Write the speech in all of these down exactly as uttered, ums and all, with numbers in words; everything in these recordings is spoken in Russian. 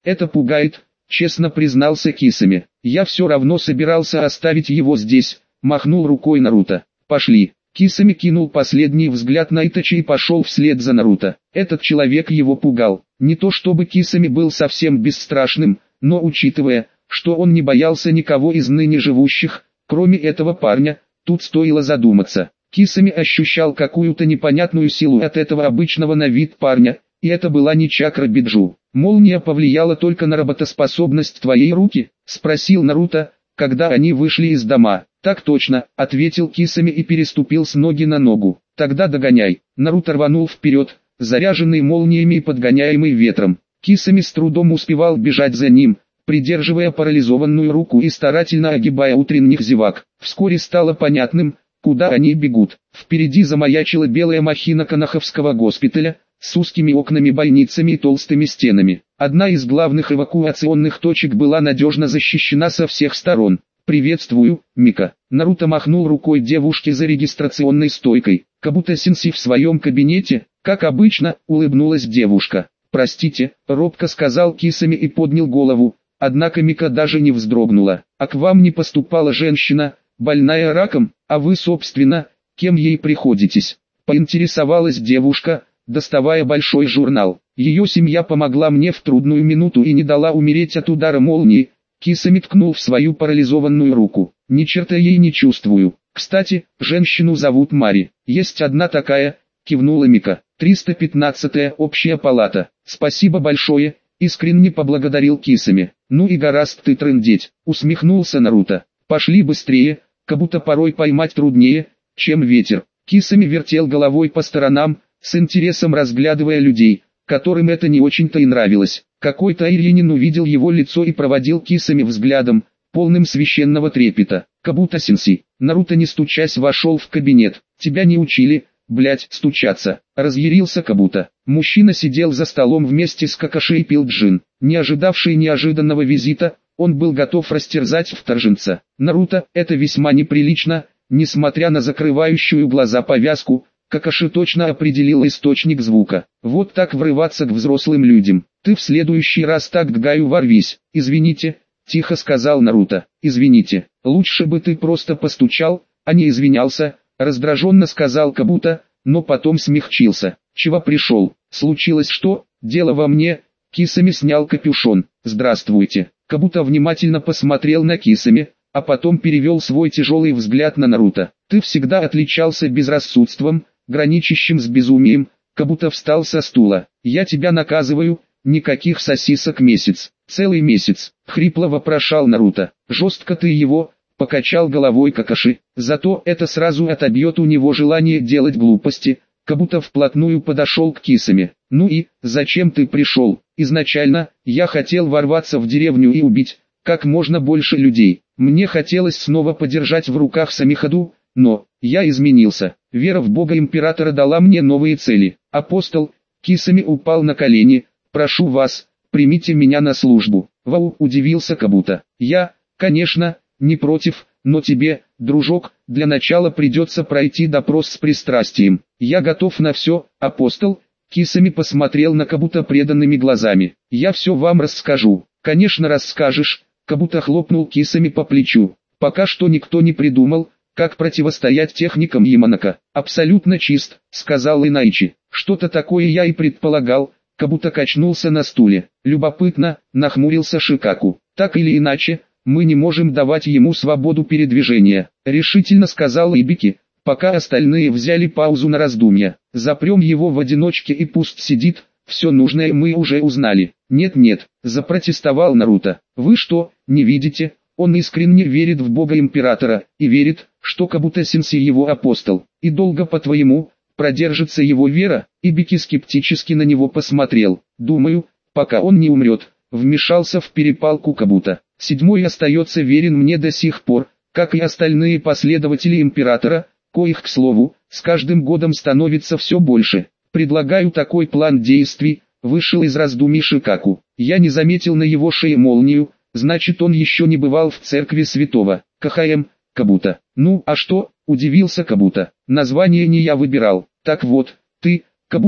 Это пугает, честно признался Кисами. Я все равно собирался оставить его здесь, махнул рукой Наруто. Пошли. Кисами кинул последний взгляд на Итачи и пошел вслед за Наруто. Этот человек его пугал. Не то чтобы Кисами был совсем бесстрашным, но учитывая, что он не боялся никого из ныне живущих, кроме этого парня, тут стоило задуматься. Кисами ощущал какую-то непонятную силу от этого обычного на вид парня, и это была не чакра Биджу. «Молния повлияла только на работоспособность твоей руки?» — спросил Наруто, когда они вышли из дома. «Так точно», — ответил Кисами и переступил с ноги на ногу. «Тогда догоняй». Наруто рванул вперед, заряженный молниями и подгоняемый ветром. Кисами с трудом успевал бежать за ним, придерживая парализованную руку и старательно огибая утренних зевак. Вскоре стало понятным, куда они бегут. Впереди замаячила белая махина Канаховского госпиталя, с узкими окнами, больницами и толстыми стенами. Одна из главных эвакуационных точек была надежно защищена со всех сторон. «Приветствую, Мика». Наруто махнул рукой девушке за регистрационной стойкой. Кабуто Сенси в своем кабинете, как обычно, улыбнулась девушка. «Простите», — робко сказал Кисами и поднял голову. Однако Мика даже не вздрогнула. «А к вам не поступала женщина, больная раком, а вы, собственно, кем ей приходитесь?» Поинтересовалась девушка, доставая большой журнал. «Ее семья помогла мне в трудную минуту и не дала умереть от удара молнии». Кисами ткнул в свою парализованную руку. «Ни черта ей не чувствую. Кстати, женщину зовут Мари. Есть одна такая», — кивнула Мика. триста пятнадцатая общая палата. «Спасибо большое», — искренне поблагодарил Кисами. «Ну и гораст ты трындеть», — усмехнулся Наруто. «Пошли быстрее, как будто порой поймать труднее, чем ветер». Кисами вертел головой по сторонам, с интересом разглядывая людей, которым это не очень-то и нравилось. Какой-то Айринин увидел его лицо и проводил Кисами взглядом, полным священного трепета. «Кабуто Сенси». Наруто не стучась вошел в кабинет. «Тебя не учили, блять, стучаться», — разъярился Кабуто. Мужчина сидел за столом вместе с Какаши и пил джин. Не ожидавший неожиданного визита, он был готов растерзать вторженца. «Наруто, это весьма неприлично», несмотря на закрывающую глаза повязку, Какаши точно определил источник звука. «Вот так врываться к взрослым людям. Ты в следующий раз так к Гаю ворвись». «Извините», — тихо сказал Наруто. «Извините. Лучше бы ты просто постучал, а не извинялся», — раздраженно сказал Кабуто, но потом смягчился. «Чего пришел? Случилось что? Дело во мне?» Кисами снял капюшон. «Здравствуйте». Кабуто внимательно посмотрел на Кисами, а потом перевел свой тяжелый взгляд на Наруто. «Ты всегда отличался безрассудством, граничащим с безумием», Кабуто встал со стула. «Я тебя наказываю, никаких сосисок месяц». «Целый месяц», — хрипло вопрошал Наруто. «Жестко ты его», — покачал головой Какаши. «Зато это сразу отобьет у него желание делать глупости». Кабуто вплотную подошел к Кисами. «Ну и, зачем ты пришел?» «Изначально, я хотел ворваться в деревню и убить как можно больше людей. Мне хотелось снова подержать в руках Самихаду, но я изменился. Вера в Бога Императора дала мне новые цели. Апостол», Кисами упал на колени, «прошу вас, примите меня на службу». «Вау», удивился Кабуто. «Я, конечно, не против, но тебе, дружок, для начала придется пройти допрос с пристрастием». «Я готов на все, апостол», Кисами посмотрел на Кабуто преданными глазами. «Я все вам расскажу». «Конечно расскажешь», Кабуто хлопнул Кисами по плечу. «Пока что никто не придумал, как противостоять техникам Яманака». «Абсолютно чист», сказал Инайчи. «Что-то такое я и предполагал», Кабуто качнулся на стуле. «Любопытно», нахмурился Шикаку. «Так или иначе, мы не можем давать ему свободу передвижения», решительно сказал Ибики, пока остальные взяли паузу на раздумья. «Запрем его в одиночке и пусть сидит, все нужное мы уже узнали». «Нет-нет», запротестовал Наруто. «Вы что, не видите? Он искренне верит в Бога Императора, и верит, что Кабуто Сенси его апостол. И долго, по-твоему, продержится его вера?» Ибики скептически на него посмотрел. «Думаю, пока он не умрет», вмешался в перепалку Кабуто. «Седьмой остается верен мне до сих пор, как и остальные последователи Императора, коих, к слову, с каждым годом становится все больше. Предлагаю такой план действий», вышел из раздумий Шикаку. «Я не заметил на его шее молнию, значит он еще не бывал в церкви святого КХМ, Кабуто». «Ну, а что?» – удивился Кабуто. «Название не я выбирал». «Так вот, ты, Кабуто,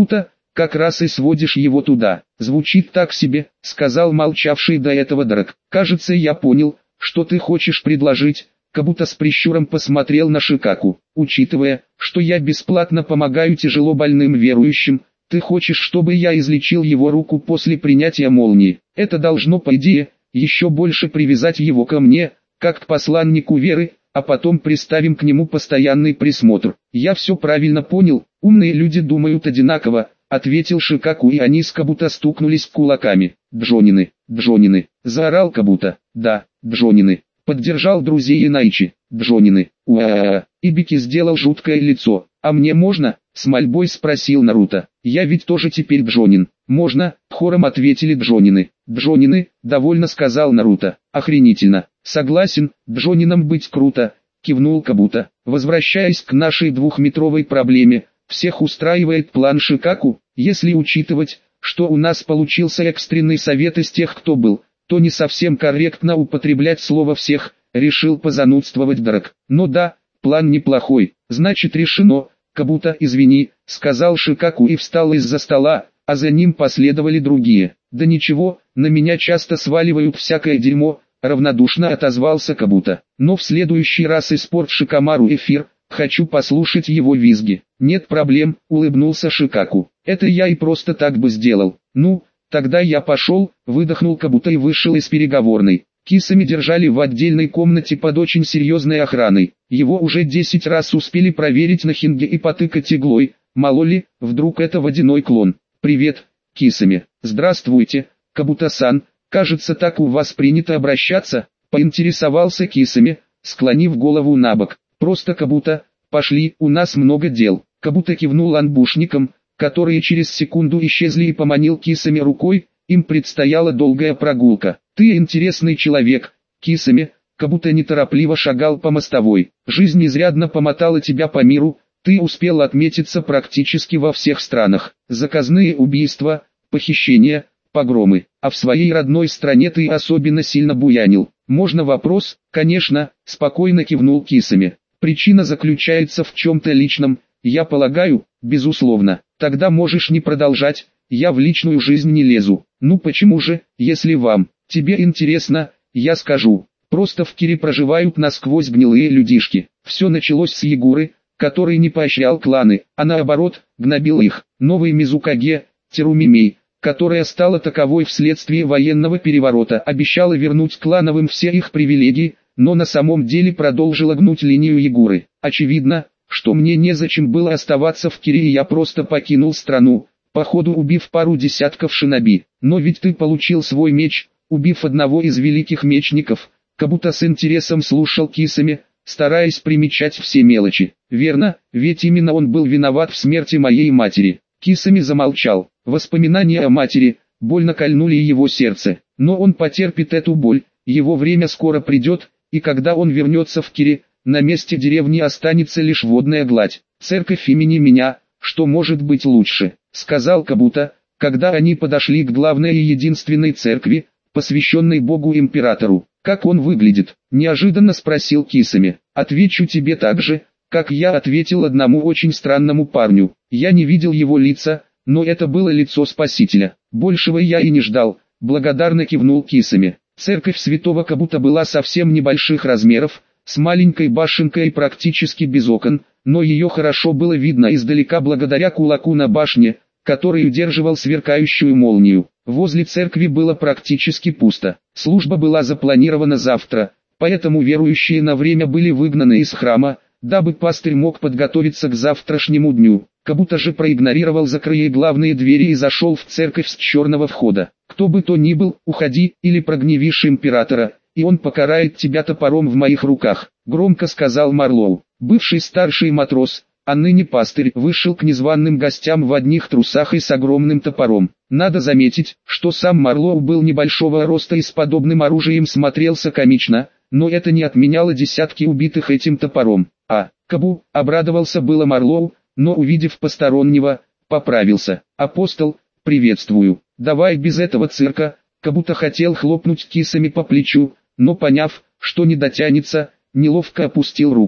как раз и сводишь его туда. Звучит так себе, сказал молчавший до этого Драк. Кажется, я понял, что ты хочешь предложить. Кабуто с прищуром посмотрел на Шикаку. Учитывая, что я бесплатно помогаю тяжело больным верующим, ты хочешь, чтобы я излечил его руку после принятия молнии. Это должно, по идее, еще больше привязать его ко мне, как к посланнику веры, а потом приставим к нему постоянный присмотр. Я все правильно понял, умные люди думают одинаково, ответил Шикаку, и они с Кабуто стукнулись кулаками. Джонины, Джонины, заорал Кабуто. Да, Джонины. Поддержал друзей Инайчи. Джонины. Уа. Ибики сделал жуткое лицо. А мне можно? С мольбой спросил Наруто. Я ведь тоже теперь Джонин. Можно? Хором ответили Джонины. Джонины, довольно сказал Наруто. Охренительно. Согласен, Джонином быть круто, кивнул Кабуто. Возвращаясь к нашей двухметровой проблеме, всех устраивает план Шикаку, если учитывать, что у нас получился экстренный совет из тех, кто был, то не совсем корректно употреблять слово «всех», решил позанудствовать Драк. Но да, план неплохой, значит решено. Кабуто, извини, сказал Шикаку и встал из-за стола, а за ним последовали другие. Да ничего, на меня часто сваливают всякое дерьмо, равнодушно отозвался Кабуто. Но в следующий раз испорт Шикамару эфир, хочу послушать его визги. Нет проблем, улыбнулся Шикаку. Это я и просто так бы сделал. Ну, тогда я пошел, выдохнул Кабуто и вышел из переговорной. Кисами держали в отдельной комнате под очень серьезной охраной. Его уже десять раз успели проверить на хинге и потыкать иглой. Мало ли, вдруг это водяной клон. Привет, Кисами. Здравствуйте, Кабуто-сан. Кажется, так у вас принято обращаться, поинтересовался Кисами, склонив голову набок. Просто Кабуто, пошли, у нас много дел. Кабуто кивнул анбушникам, которые через секунду исчезли, и поманил Кисами рукой. Им предстояла долгая прогулка. Ты интересный человек, Кисами. Кабуто неторопливо шагал по мостовой. Жизнь изрядно помотала тебя по миру, ты успел отметиться практически во всех странах. Заказные убийства, похищения, погромы. А в своей родной стране ты особенно сильно буянил. Можно вопрос? Конечно, спокойно кивнул Кисами. Причина заключается в чем-то личном, я полагаю, безусловно. Тогда можешь не продолжать, я в личную жизнь не лезу. Ну почему же, если вам, тебе интересно, я скажу. Просто в Кире проживают насквозь гнилые людишки. Все началось с Ягуры, который не поощрял кланы, а наоборот, гнобил их. Новый Мизукаге, Терумимей, которая стала таковой вследствие военного переворота, обещала вернуть клановым все их привилегии, но на самом деле продолжила гнуть линию Ягуры. Очевидно, что мне незачем было оставаться в Кире, и я просто покинул страну, походу убив пару десятков шиноби. Но ведь ты получил свой меч, убив одного из великих мечников. Кабуто с интересом слушал Кисами, стараясь примечать все мелочи. Верно, ведь именно он был виноват в смерти моей матери. Кисами замолчал. Воспоминания о матери больно кольнули его сердце. Но он потерпит эту боль, его время скоро придет, и когда он вернется в Кире, на месте деревни останется лишь водная гладь. Церковь имени меня, что может быть лучше, сказал Кабуто, когда они подошли к главной и единственной церкви, посвященной Богу-императору. Как он выглядит? Неожиданно спросил Кисами. Отвечу тебе так же, как я ответил одному очень странному парню. Я не видел его лица, но это было лицо Спасителя. Большего я и не ждал, благодарно кивнул Кисами. Церковь святого Кабуто была совсем небольших размеров, с маленькой башенкой практически без окон, но ее хорошо было видно издалека благодаря кулаку на башне, который удерживал сверкающую молнию. Возле церкви было практически пусто. Служба была запланирована завтра, поэтому верующие на время были выгнаны из храма, дабы пастырь мог подготовиться к завтрашнему дню. Кабуто же проигнорировал закрытые главные двери и зашел в церковь с черного входа. Кто бы то ни был, уходи, или прогневишь императора, и он покарает тебя топором в моих руках, громко сказал Марлоу. Бывший старший матрос, а ныне пастырь, вышел к незваным гостям в одних трусах и с огромным топором. Надо заметить, что сам Марлоу был небольшого роста и с подобным оружием смотрелся комично, но это не отменяло десятки убитых этим топором. А, Кабу, обрадовался было Марлоу, но увидев постороннего, поправился. Апостол, приветствую, давай без этого цирка. Кабуто хотел хлопнуть Кисами по плечу, но поняв, что не дотянется, неловко опустил руку.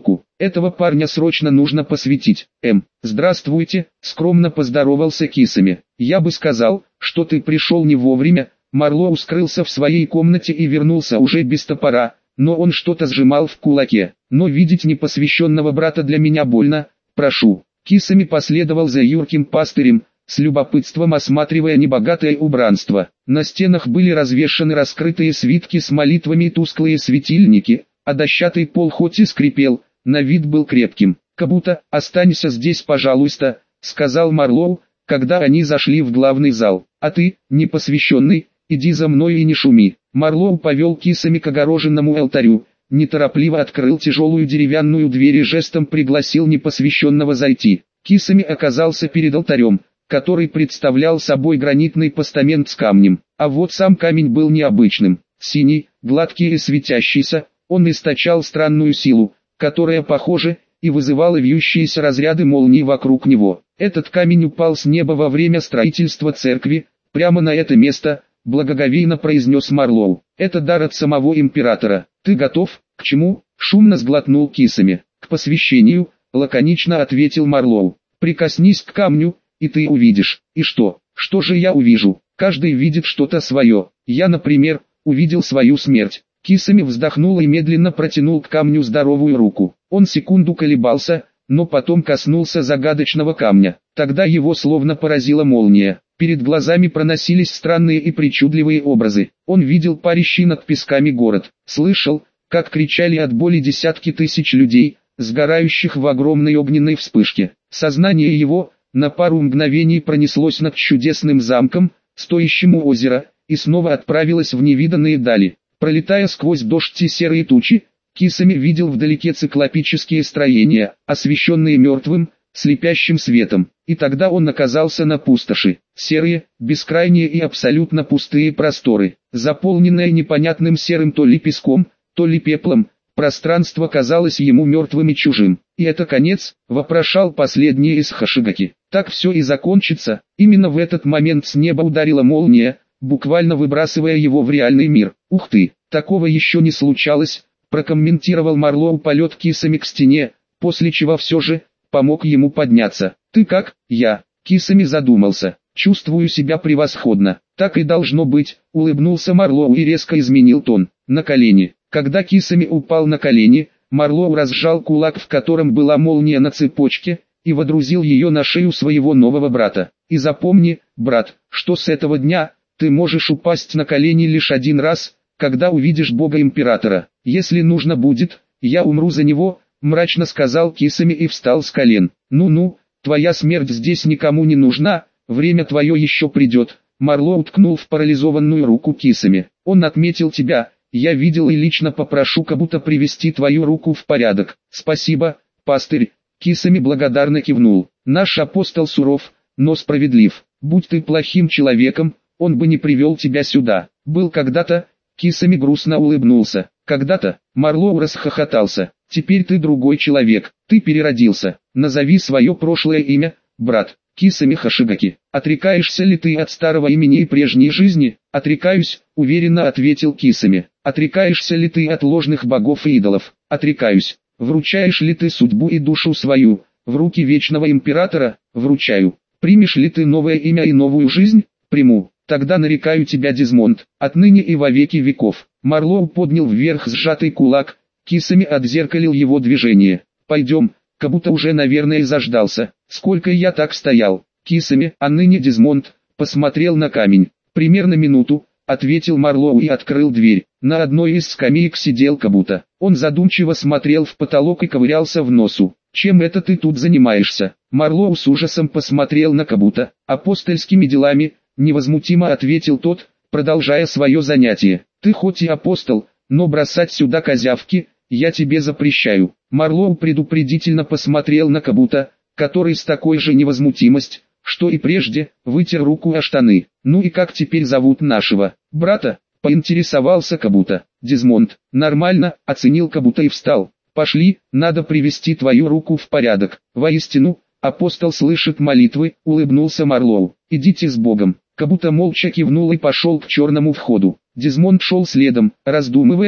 Этого парня срочно нужно посвятить. Эм, здравствуйте, скромно поздоровался Кисами. Я бы сказал, что ты пришел не вовремя. Марлоу скрылся в своей комнате и вернулся уже без топора, но он что-то сжимал в кулаке. Но видеть непосвященного брата для меня больно, прошу. Кисами последовал за юрким пастырем, с любопытством осматривая небогатое убранство. На стенах были развешаны раскрытые свитки с молитвами и тусклые светильники, а дощатый пол хоть и скрипел, на вид был крепким. «Как-будто, останься здесь, пожалуйста», — сказал Марлоу, когда они зашли в главный зал. «А ты, непосвященный, иди за мной и не шуми». Марлоу повел Кисами к огороженному алтарю, неторопливо открыл тяжелую деревянную дверь и жестом пригласил непосвященного зайти. Кисами оказался перед алтарем, который представлял собой гранитный постамент с камнем. А вот сам камень был необычным, синий, гладкий и светящийся, он источал странную силу, которая, похоже, и вызывала вьющиеся разряды молний вокруг него. Этот камень упал с неба во время строительства церкви, прямо на это место, благоговейно произнес Марлоу. Это дар от самого императора. Ты готов? К чему? Шумно сглотнул Кисами. К посвящению, лаконично ответил Марлоу. Прикоснись к камню, и ты увидишь. И что? Что же я увижу? Каждый видит что-то свое. Я, например, увидел свою смерть. Кисами вздохнул и медленно протянул к камню здоровую руку. Он секунду колебался, но потом коснулся загадочного камня. Тогда его словно поразила молния. Перед глазами проносились странные и причудливые образы. Он видел парящий над песками город. Слышал, как кричали от боли десятки тысяч людей, сгорающих в огромной огненной вспышке. Сознание его на пару мгновений пронеслось над чудесным замком, стоящим у озера, и снова отправилось в невиданные дали. Пролетая сквозь дождь и серые тучи, Кисами видел вдалеке циклопические строения, освещенные мертвым, слепящим светом. И тогда он оказался на пустоши. Серые, бескрайние и абсолютно пустые просторы, заполненные непонятным серым то ли песком, то ли пеплом. Пространство казалось ему мертвым и чужим. «И это конец?» – вопрошал последний из Хашигаки. «Так все и закончится». Именно в этот момент с неба ударила молния, буквально выбрасывая его в реальный мир. «Ух ты, такого еще не случалось», – прокомментировал Марлоу полет Кисами к стене, после чего все же помог ему подняться. «Ты как?» «Я». Кисами задумался. «Чувствую себя превосходно». «Так и должно быть», – улыбнулся Марлоу и резко изменил тон. «На колени». Когда Кисами упал на колени, Марлоу разжал кулак, в котором была молния на цепочке, и водрузил ее на шею своего нового брата. «И запомни, брат, что с этого дня ты можешь упасть на колени лишь один раз, когда увидишь Бога-императора. Если нужно будет, я умру за него», — мрачно сказал Кисами и встал с колен. «Ну-ну, твоя смерть здесь никому не нужна, время твое еще придет». Марлоу ткнул в парализованную руку Кисами. «Он отметил тебя. Я видел и лично попрошу как-будто привести твою руку в порядок». «Спасибо, пастырь», — Кисами благодарно кивнул. «Наш апостол суров, но справедлив. Будь ты плохим человеком, он бы не привел тебя сюда. Был когда-то», — Кисами грустно улыбнулся. «Когда-то», — Марлоу расхохотался. «Теперь ты другой человек, ты переродился. Назови свое прошлое имя, брат». Кисами Хашигаки. «Отрекаешься ли ты от старого имени и прежней жизни?» «Отрекаюсь», — уверенно ответил Кисами. «Отрекаешься ли ты от ложных богов и идолов?» «Отрекаюсь». «Вручаешь ли ты судьбу и душу свою в руки вечного императора?» «Вручаю». «Примешь ли ты новое имя и новую жизнь?» «Приму». «Тогда нарекаю тебя Дезмонд, отныне и во веки веков». Марлоу поднял вверх сжатый кулак, Кисами отзеркалил его движение. «Пойдем». Как будто уже, наверное, заждался. «Сколько я так стоял?» Кисами, а ныне Дезмонд, посмотрел на камень. «Примерно минуту», — ответил Марлоу и открыл дверь. На одной из скамеек сидел Кабута. Он задумчиво смотрел в потолок и ковырялся в носу. «Чем это ты тут занимаешься?» Марлоу с ужасом посмотрел на Кабута. «Апостольскими делами», — невозмутимо ответил тот, продолжая свое занятие. «Ты хоть и апостол, но бросать сюда козявки я тебе запрещаю». Марлоу предупредительно посмотрел на Кабута, который с такой же невозмутимостью, что и прежде, вытер руку о штаны. «Ну и как теперь зовут нашего брата?» — поинтересовался Кабута. «Дезмонд». «Нормально», — оценил Кабута и встал. «Пошли, надо привести твою руку в порядок». «Воистину, апостол слышит молитвы», — улыбнулся Марлоу. «Идите с Богом». Кабута молча кивнул и пошел к черному входу. Дезмонд шел следом, раздумывая,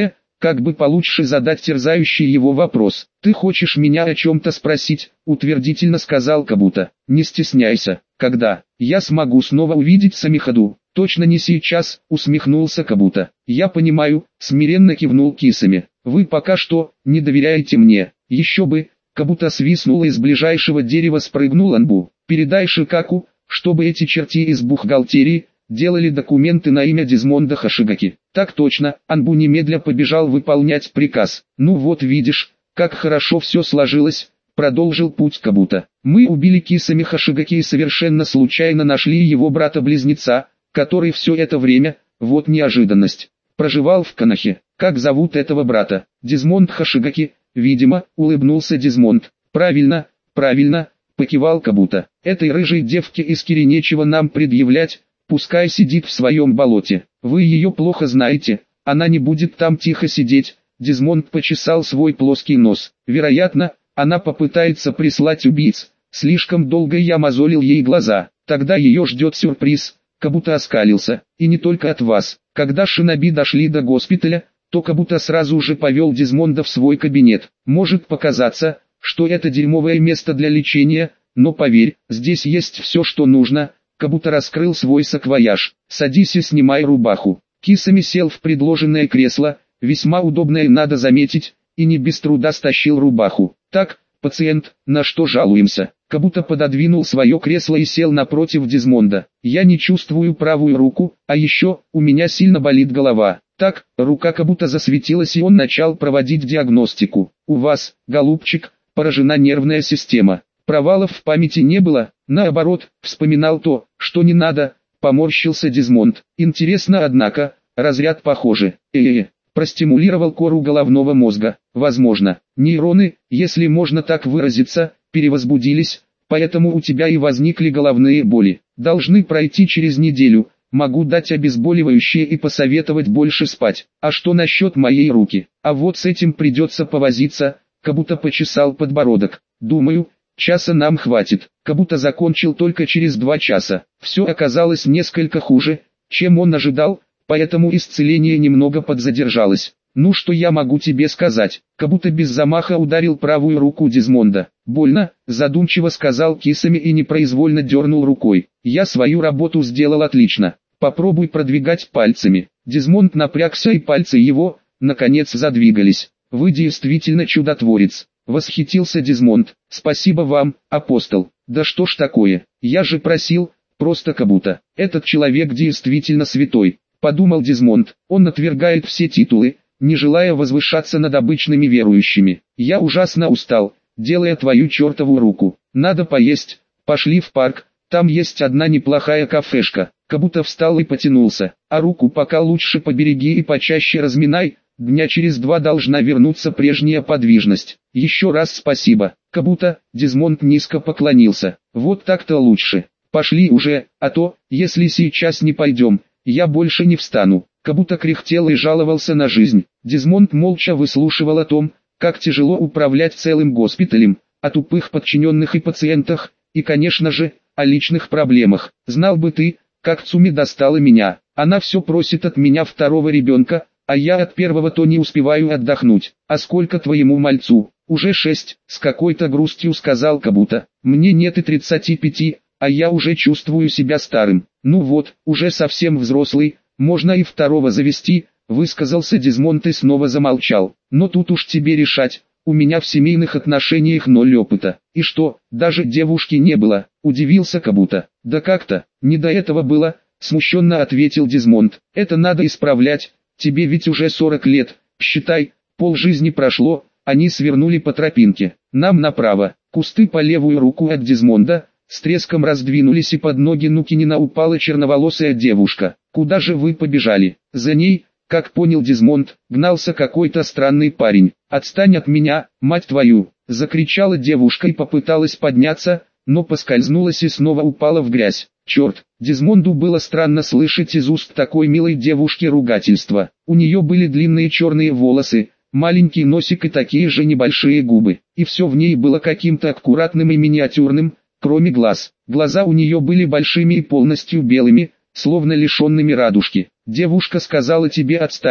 как бы получше задать терзающий его вопрос. «Ты хочешь меня о чем-то спросить?» — утвердительно сказал Кабута. «Не стесняйся. Когда я смогу снова увидеть Самихаду?» «Точно не сейчас», — усмехнулся Кабута. «Я понимаю», — смиренно кивнул Кисами. «Вы пока что не доверяете мне». «Еще бы», — Кабута свистнул и из ближайшего дерева спрыгнул Анбу. «Передай Шикаку, чтобы эти черти из бухгалтерии делали документы на имя Дезмонда Хашигаки». «Так точно», Анбу немедля побежал выполнять приказ. «Ну вот видишь, как хорошо все сложилось», — продолжил путь Кабута. «Мы убили Кисами Хашигаки и совершенно случайно нашли его брата-близнеца, который все это время, вот неожиданность, проживал в Канахе. Как зовут этого брата?» «Дезмонд Хашигаки», видимо, улыбнулся Дезмонд. «Правильно, правильно», покивал Кабута. «Этой рыжей девке из Кири нечего нам предъявлять, пускай сидит в своем болоте. Вы ее плохо знаете, она не будет там тихо сидеть». Дезмонд почесал свой плоский нос. «Вероятно, она попытается прислать убийц. Слишком долго я мозолил ей глаза. Тогда ее ждет сюрприз». Кабута оскалился. «И не только от вас». Когда шиноби дошли до госпиталя, то Кабута сразу же повел Дезмонда в свой кабинет. «Может показаться, что это дерьмовое место для лечения, но поверь, здесь есть все, что нужно». Кабута раскрыл свой саквояж. «Садись и снимай рубаху». Кисами сел в предложенное кресло, весьма удобное, надо заметить, и не без труда стащил рубаху. «Так, пациент, на что жалуемся?» Кабута пододвинул свое кресло и сел напротив Дезмонда. «Я не чувствую правую руку, а еще, у меня сильно болит голова». Так, рука Кабута засветилась и он начал проводить диагностику. «У вас, голубчик, поражена нервная система. Провалов в памяти не было, наоборот, вспоминал то, что не надо», поморщился Дезмонд. «Интересно, однако, разряд похоже. Э-э-э». Простимулировал кору головного мозга. Возможно, нейроны, если можно так выразиться, перевозбудились, поэтому у тебя и возникли головные боли. Должны пройти через неделю. Могу дать обезболивающее и посоветовать больше спать. А что насчет моей руки? А вот с этим придется повозиться». Кабута почесал подбородок. «Думаю, часа нам хватит». Кабута закончил только через два часа. Все оказалось несколько хуже, чем он ожидал, поэтому исцеление немного подзадержалось. «Ну что я могу тебе сказать?» Кабута без замаха ударил правую руку Дезмонда. «Больно», задумчиво сказал Кисами и непроизвольно дернул рукой. «Я свою работу сделал отлично. Попробуй продвигать пальцами». Дезмонд напрягся и пальцы его, наконец, задвигались. «Вы действительно чудотворец», восхитился Дезмонд. «Спасибо вам, апостол». «Да что ж такое, я же просил, просто Кабута. Этот человек действительно святой», подумал Дезмонд. «Он отвергает все титулы, не желая возвышаться над обычными верующими. Я ужасно устал, делая твою чертову руку. Надо поесть, пошли в парк, там есть одна неплохая кафешка». Кабута встал и потянулся. «А руку пока лучше побереги и почаще разминай, дня через два должна вернуться прежняя подвижность». «Еще раз спасибо, Кабута», Дезмонд низко поклонился. «Вот так-то лучше. Пошли уже, а то, если сейчас не пойдем, я больше не встану». Кабута кряхтел и жаловался на жизнь. Дезмонд молча выслушивал о том, как тяжело управлять целым госпиталем, о тупых подчиненных и пациентах, и, конечно же, о личных проблемах. «Знал бы ты, как Цуми достала меня. Она все просит от меня второго ребенка, а я от первого-то не успеваю отдохнуть. А сколько твоему мальцу?» «Уже шесть», с какой-то грустью сказал Кабута. «Мне нет и тридцати пяти, а я уже чувствую себя старым». «Ну вот, уже совсем взрослый, можно и второго завести», высказался Дезмонд и снова замолчал. «Но тут уж тебе решать, у меня в семейных отношениях ноль опыта». «И что, даже девушки не было?» удивился Кабута. «Да как-то, не до этого было», смущенно ответил Дезмонд. «Это надо исправлять, тебе ведь уже сорок лет, считай, полжизни прошло». Они свернули по тропинке. «Нам направо». Кусты по левую руку от Дезмонда с треском раздвинулись, и под ноги Нукинина упала черноволосая девушка. «Куда же вы побежали?» За ней, как понял Дезмонд, гнался какой-то странный парень. «Отстань от меня, мать твою!» закричала девушка и попыталась подняться, но поскользнулась и снова упала в грязь. Черт, Дезмонду было странно слышать из уст такой милой девушки ругательства. У нее были длинные черные волосы, маленький носик и такие же небольшие губы, и все в ней было каким-то аккуратным и миниатюрным, кроме глаз. Глаза у нее были большими и полностью белыми, словно лишенными радужки. «Девушка сказала тебе отстать»,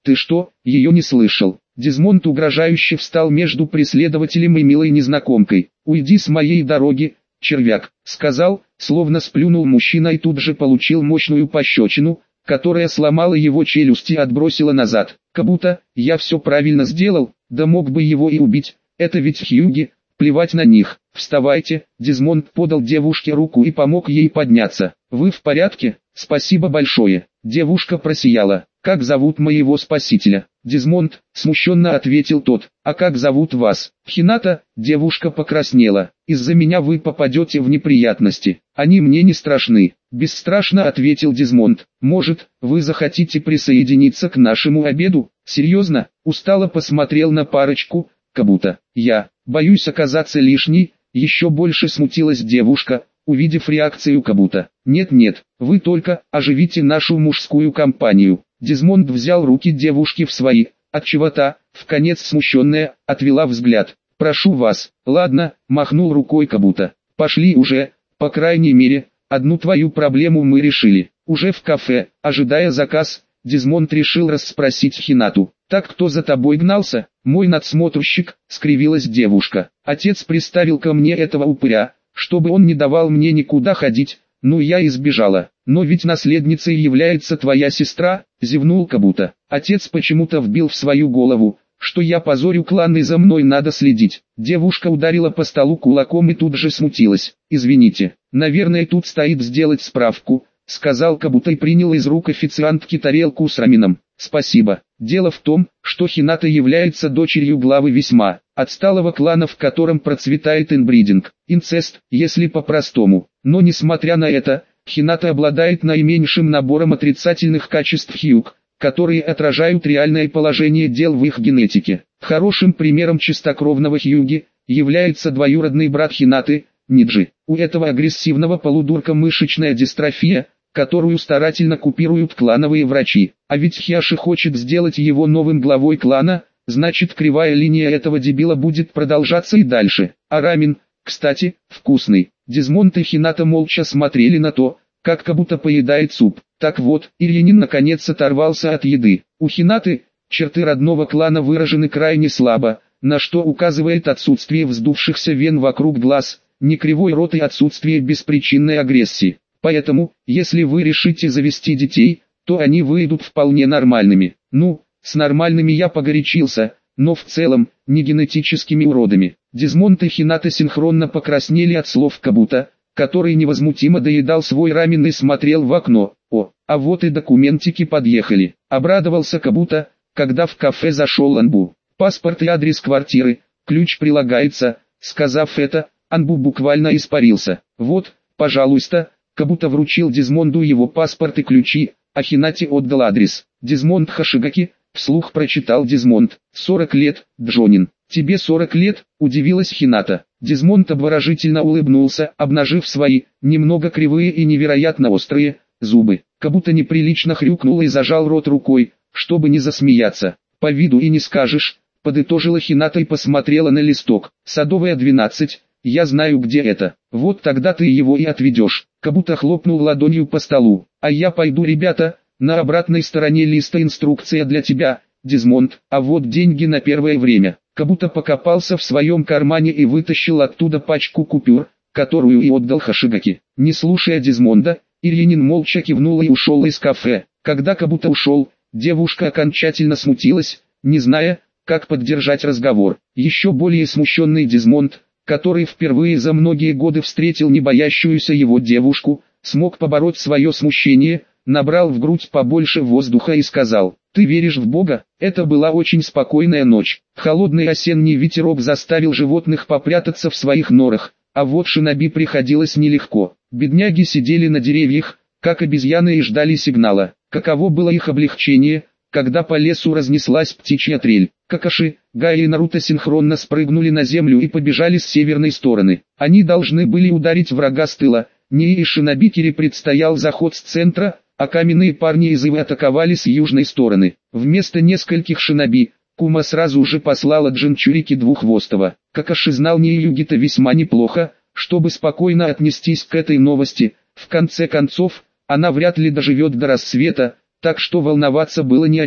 Ты что, ее не слышал? Дезмонд угрожающе встал между преследователем и милой незнакомкой. «Уйди с моей дороги, червяк», — сказал, словно сплюнул мужчина и тут же получил мощную пощечину, которая сломала его челюсть и отбросила назад. Как будто, я все правильно сделал, да мог бы его и убить, это ведь Хьюги, плевать на них. Вставайте, Дезмонд подал девушке руку и помог ей подняться. Вы в порядке? Спасибо большое. Девушка просияла. Как зовут моего спасителя? Дезмонд, смущенно ответил тот. А как зовут вас? Хината. Девушка покраснела. Из-за меня вы попадете в неприятности. Они мне не страшны. Бесстрашно ответил Дезмонд. Может, вы захотите присоединиться к нашему обеду? Серьезно? Устало посмотрел на парочку. Как будто. Я боюсь оказаться лишней. Еще больше смутилась девушка, увидев реакцию как будто. Нет-нет, вы только оживите нашу мужскую компанию. Дезмонд взял руки девушки в свои, отчего та, вконец смущенная, отвела взгляд. Прошу вас. Ладно, махнул рукой как будто. Пошли уже, по крайней мере, одну твою проблему мы решили. Уже в кафе, ожидая заказ, Дезмонд решил расспросить Хинату. Так кто за тобой гнался? Мой надсмотрщик, скривилась девушка. Отец приставил ко мне этого упыря, чтобы он не давал мне никуда ходить, ну я избежала. Но ведь наследницей является твоя сестра, зевнул как будто. Отец почему-то вбил в свою голову, что я позорю клан и за мной надо следить. Девушка ударила по столу кулаком и тут же смутилась. Извините, наверное тут стоит сделать справку, сказал как будто и принял из рук официантки тарелку с рамином. Спасибо. Дело в том, что Хината является дочерью главы весьма отсталого клана, в котором процветает инбридинг, инцест, если по-простому. Но несмотря на это, Хината обладает наименьшим набором отрицательных качеств Хьюг, которые отражают реальное положение дел в их генетике. Хорошим примером чистокровного Хьюги является двоюродный брат Хинаты, Ниджи. У этого агрессивного полудурка мышечная дистрофия, которую старательно купируют клановые врачи. А ведь Хьяши хочет сделать его новым главой клана, значит кривая линия этого дебила будет продолжаться и дальше. А рамин, кстати, вкусный. Дезмонд и Хината молча смотрели на то, как как будто поедает суп. Так вот, Ильянин наконец оторвался от еды. У Хинаты черты родного клана выражены крайне слабо, на что указывает отсутствие вздувшихся вен вокруг глаз, не кривой рот и отсутствие беспричинной агрессии. Поэтому, если вы решите завести детей, то они выйдут вполне нормальными. Ну, с нормальными я погорячился, но в целом, не генетическими уродами. Дезмонд и Хината синхронно покраснели от слов Кабута, который невозмутимо доедал свой рамен и смотрел в окно. О, а вот и документики подъехали. Обрадовался Кабута, когда в кафе зашел Анбу. Паспорт и адрес квартиры, ключ прилагается. Сказав это, Анбу буквально испарился. Вот, пожалуйста. Кабута вручил Дезмонду его паспорт и ключи, а Хинате отдал адрес. Дезмонд Хашигаки, вслух прочитал Дезмонд. сорок лет, Джонин. Тебе сорок лет, удивилась Хината. Дезмонд обворожительно улыбнулся, обнажив свои, немного кривые и невероятно острые, зубы. Кабута неприлично хрюкнул и зажал рот рукой, чтобы не засмеяться. По виду и не скажешь, подытожила Хината и посмотрела на листок. Садовая двенадцать. Я знаю, где это. Вот тогда ты его и отведешь. Кабута хлопнул ладонью по столу. А я пойду, ребята, на обратной стороне листа инструкция для тебя, Дезмонд. А вот деньги на первое время. Кабута покопался в своем кармане и вытащил оттуда пачку купюр, которую и отдал Хашигаки. Не слушая Дезмонда, Ильянин молча кивнул и ушел из кафе. Когда Кабута ушел, девушка окончательно смутилась, не зная, как поддержать разговор. Еще более смущенный Дезмонд, который впервые за многие годы встретил не боящуюся его девушку, смог побороть свое смущение, набрал в грудь побольше воздуха и сказал: «Ты веришь в Бога?» Это была очень спокойная ночь. Холодный осенний ветерок заставил животных попрятаться в своих норах, а вот шиноби приходилось нелегко. Бедняги сидели на деревьях, как обезьяны, и ждали сигнала. Каково было их облегчение, когда по лесу разнеслась птичья трель. Какаши, Гая и Наруто синхронно спрыгнули на землю и побежали с северной стороны. Они должны были ударить врага с тыла. Nii и шиноби Кири предстоял заход с центра, а каменные парни из Ивы атаковали с южной стороны. Вместо нескольких шиноби, Кума сразу же послала Джинчурики двуххвостого. Какаши знал Nii Югита весьма неплохо, чтобы спокойно отнестись к этой новости. В конце концов, она вряд ли доживет до рассвета, так что волноваться было не о чем.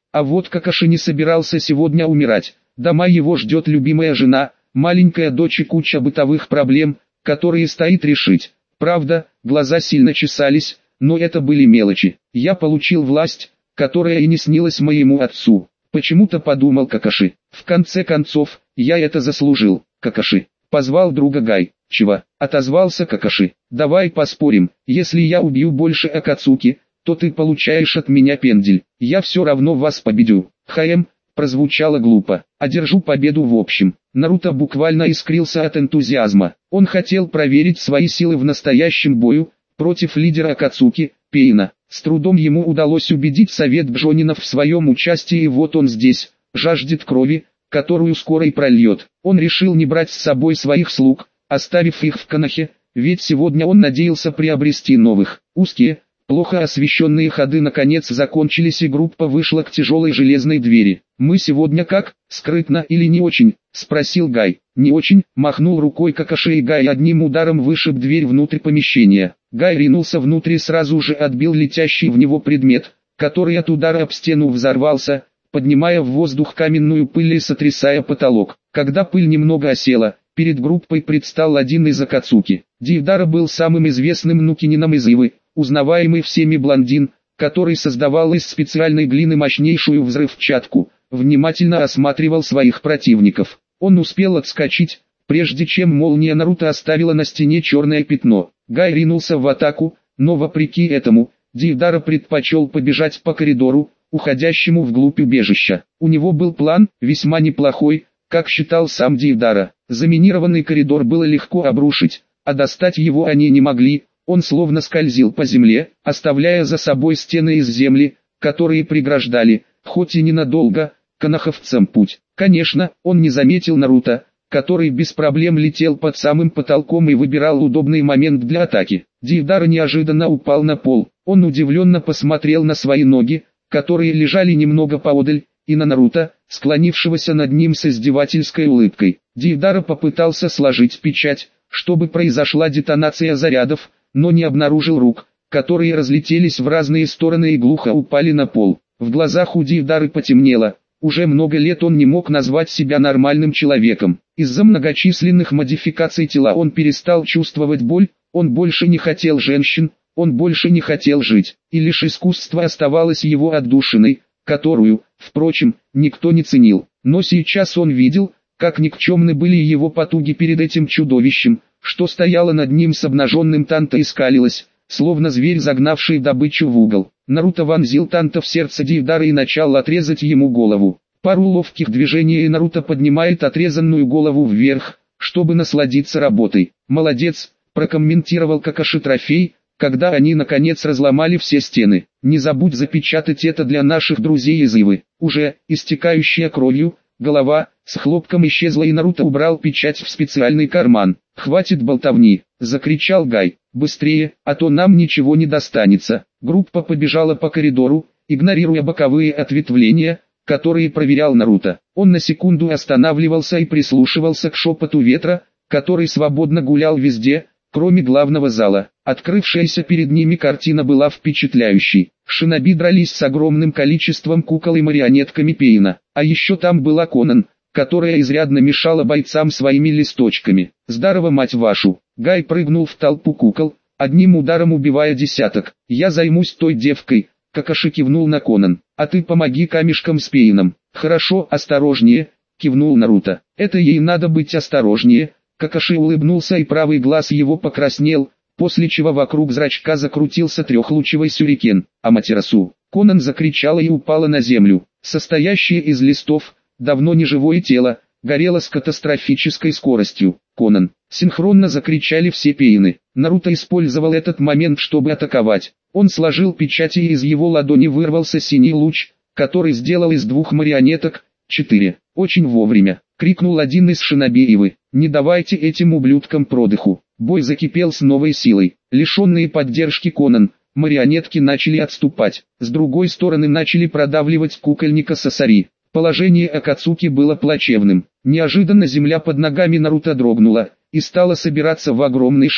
А вот Какаши не собирался сегодня умирать. Дома его ждет любимая жена, маленькая дочь и куча бытовых проблем, которые стоит решить. Правда, глаза сильно чесались, но это были мелочи. Я получил власть, которая и не снилась моему отцу. Почему-то подумал Какаши. В конце концов, я это заслужил. Какаши. Позвал друга Гай. Чего? Отозвался Какаши. Давай поспорим, если я убью больше Акацуки, то ты получаешь от меня пендель. Я все равно вас победю. Хаем, прозвучало глупо. Одержу победу в общем. Наруто буквально искрился от энтузиазма. Он хотел проверить свои силы в настоящем бою против лидера Акацуки, Пейна. С трудом ему удалось убедить совет Бжонинов в своем участии, и вот он здесь, жаждет крови, которую скоро и прольет. Он решил не брать с собой своих слуг, оставив их в Конохе, ведь сегодня он надеялся приобрести новых. Узкие, плохо освещенные ходы наконец закончились, и группа вышла к тяжелой железной двери. «Мы сегодня как, скрытно или не очень?» – спросил Гай. «Не очень», – махнул рукой Какаши, и Гай одним ударом вышиб дверь внутрь помещения. Гай ринулся внутрь и сразу же отбил летящий в него предмет, который от удара об стену взорвался, поднимая в воздух каменную пыль и сотрясая потолок. Когда пыль немного осела, перед группой предстал один из Акацуки. Дивдара был самым известным нукинином из Ивы, узнаваемый всеми блондин, который создавал из специальной глины мощнейшую взрывчатку, внимательно осматривал своих противников. Он успел отскочить, прежде чем молния Наруто оставила на стене черное пятно. Гай ринулся в атаку, но вопреки этому, Дивдара предпочел побежать по коридору, уходящему вглубь убежища. У него был план, весьма неплохой, как считал сам Дивдара. Заминированный коридор было легко обрушить, а достать его они не могли. Он словно скользил по земле, оставляя за собой стены из земли, которые преграждали, хоть и ненадолго, коноховцам путь. Конечно, он не заметил Наруто, который без проблем летел под самым потолком и выбирал удобный момент для атаки. Дивдара неожиданно упал на пол. Он удивленно посмотрел на свои ноги, которые лежали немного поодаль, и на Наруто, склонившегося над ним с издевательской улыбкой. Дивдара попытался сложить печать, чтобы произошла детонация зарядов, но не обнаружил рук, которые разлетелись в разные стороны и глухо упали на пол. В глазах у Дивдары потемнело. Уже много лет он не мог назвать себя нормальным человеком. Из-за многочисленных модификаций тела он перестал чувствовать боль, он больше не хотел женщин, он больше не хотел жить. И лишь искусство оставалось его отдушиной, которую, впрочем, никто не ценил. Но сейчас он видел, как никчемны были его потуги перед этим чудовищем, что стояло над ним с обнаженным танто и скалилось, словно зверь, загнавший добычу в угол. Наруто вонзил танто в сердце Дивдара и начал отрезать ему голову. Пару ловких движений, и Наруто поднимает отрезанную голову вверх, чтобы насладиться работой. «Молодец», – прокомментировал Какаши трофей, когда они наконец разломали все стены. «Не забудь запечатать это для наших друзей из Ивы». Уже, истекающая кровью, голова с хлопком исчезла, и Наруто убрал печать в специальный карман. «Хватит болтовни», – закричал Гай. «Быстрее, а то нам ничего не достанется». Группа побежала по коридору, игнорируя боковые ответвления, которые проверял Наруто. Он на секунду останавливался и прислушивался к шепоту ветра, который свободно гулял везде, кроме главного зала. Открывшаяся перед ними картина была впечатляющей. Шиноби дрались с огромным количеством кукол и марионетками Пейна. А еще там была Конан, которая изрядно мешала бойцам своими листочками. «Здорово, мать вашу!» Гай прыгнул в толпу кукол, одним ударом убивая десяток. «Я займусь той девкой», — Какаши кивнул на Конан. «А ты помоги камешкам с Пейном». «Хорошо, осторожнее», — кивнул Наруто. «Это ей надо быть осторожнее». Какаши улыбнулся, и правый глаз его покраснел, после чего вокруг зрачка закрутился трехлучевый сюрикен. «Аматерасу!» Конан закричала и упала на землю. Состоящее из листов, давно неживое тело, горело с катастрофической скоростью. «Конан!» Синхронно закричали все Пейны. Наруто использовал этот момент, чтобы атаковать. Он сложил печати, и из его ладони вырвался синий луч, который сделал из двух марионеток четыре. «Очень вовремя!» — крикнул один из шиноби Ивы. «Не давайте этим ублюдкам продыху!» Бой закипел с новой силой. Лишенные поддержки Конан, марионетки начали отступать. С другой стороны начали продавливать кукольника Сасари. Положение Акацуки было плачевным. Неожиданно земля под ногами Наруто дрогнула и стала собираться в огромный шар,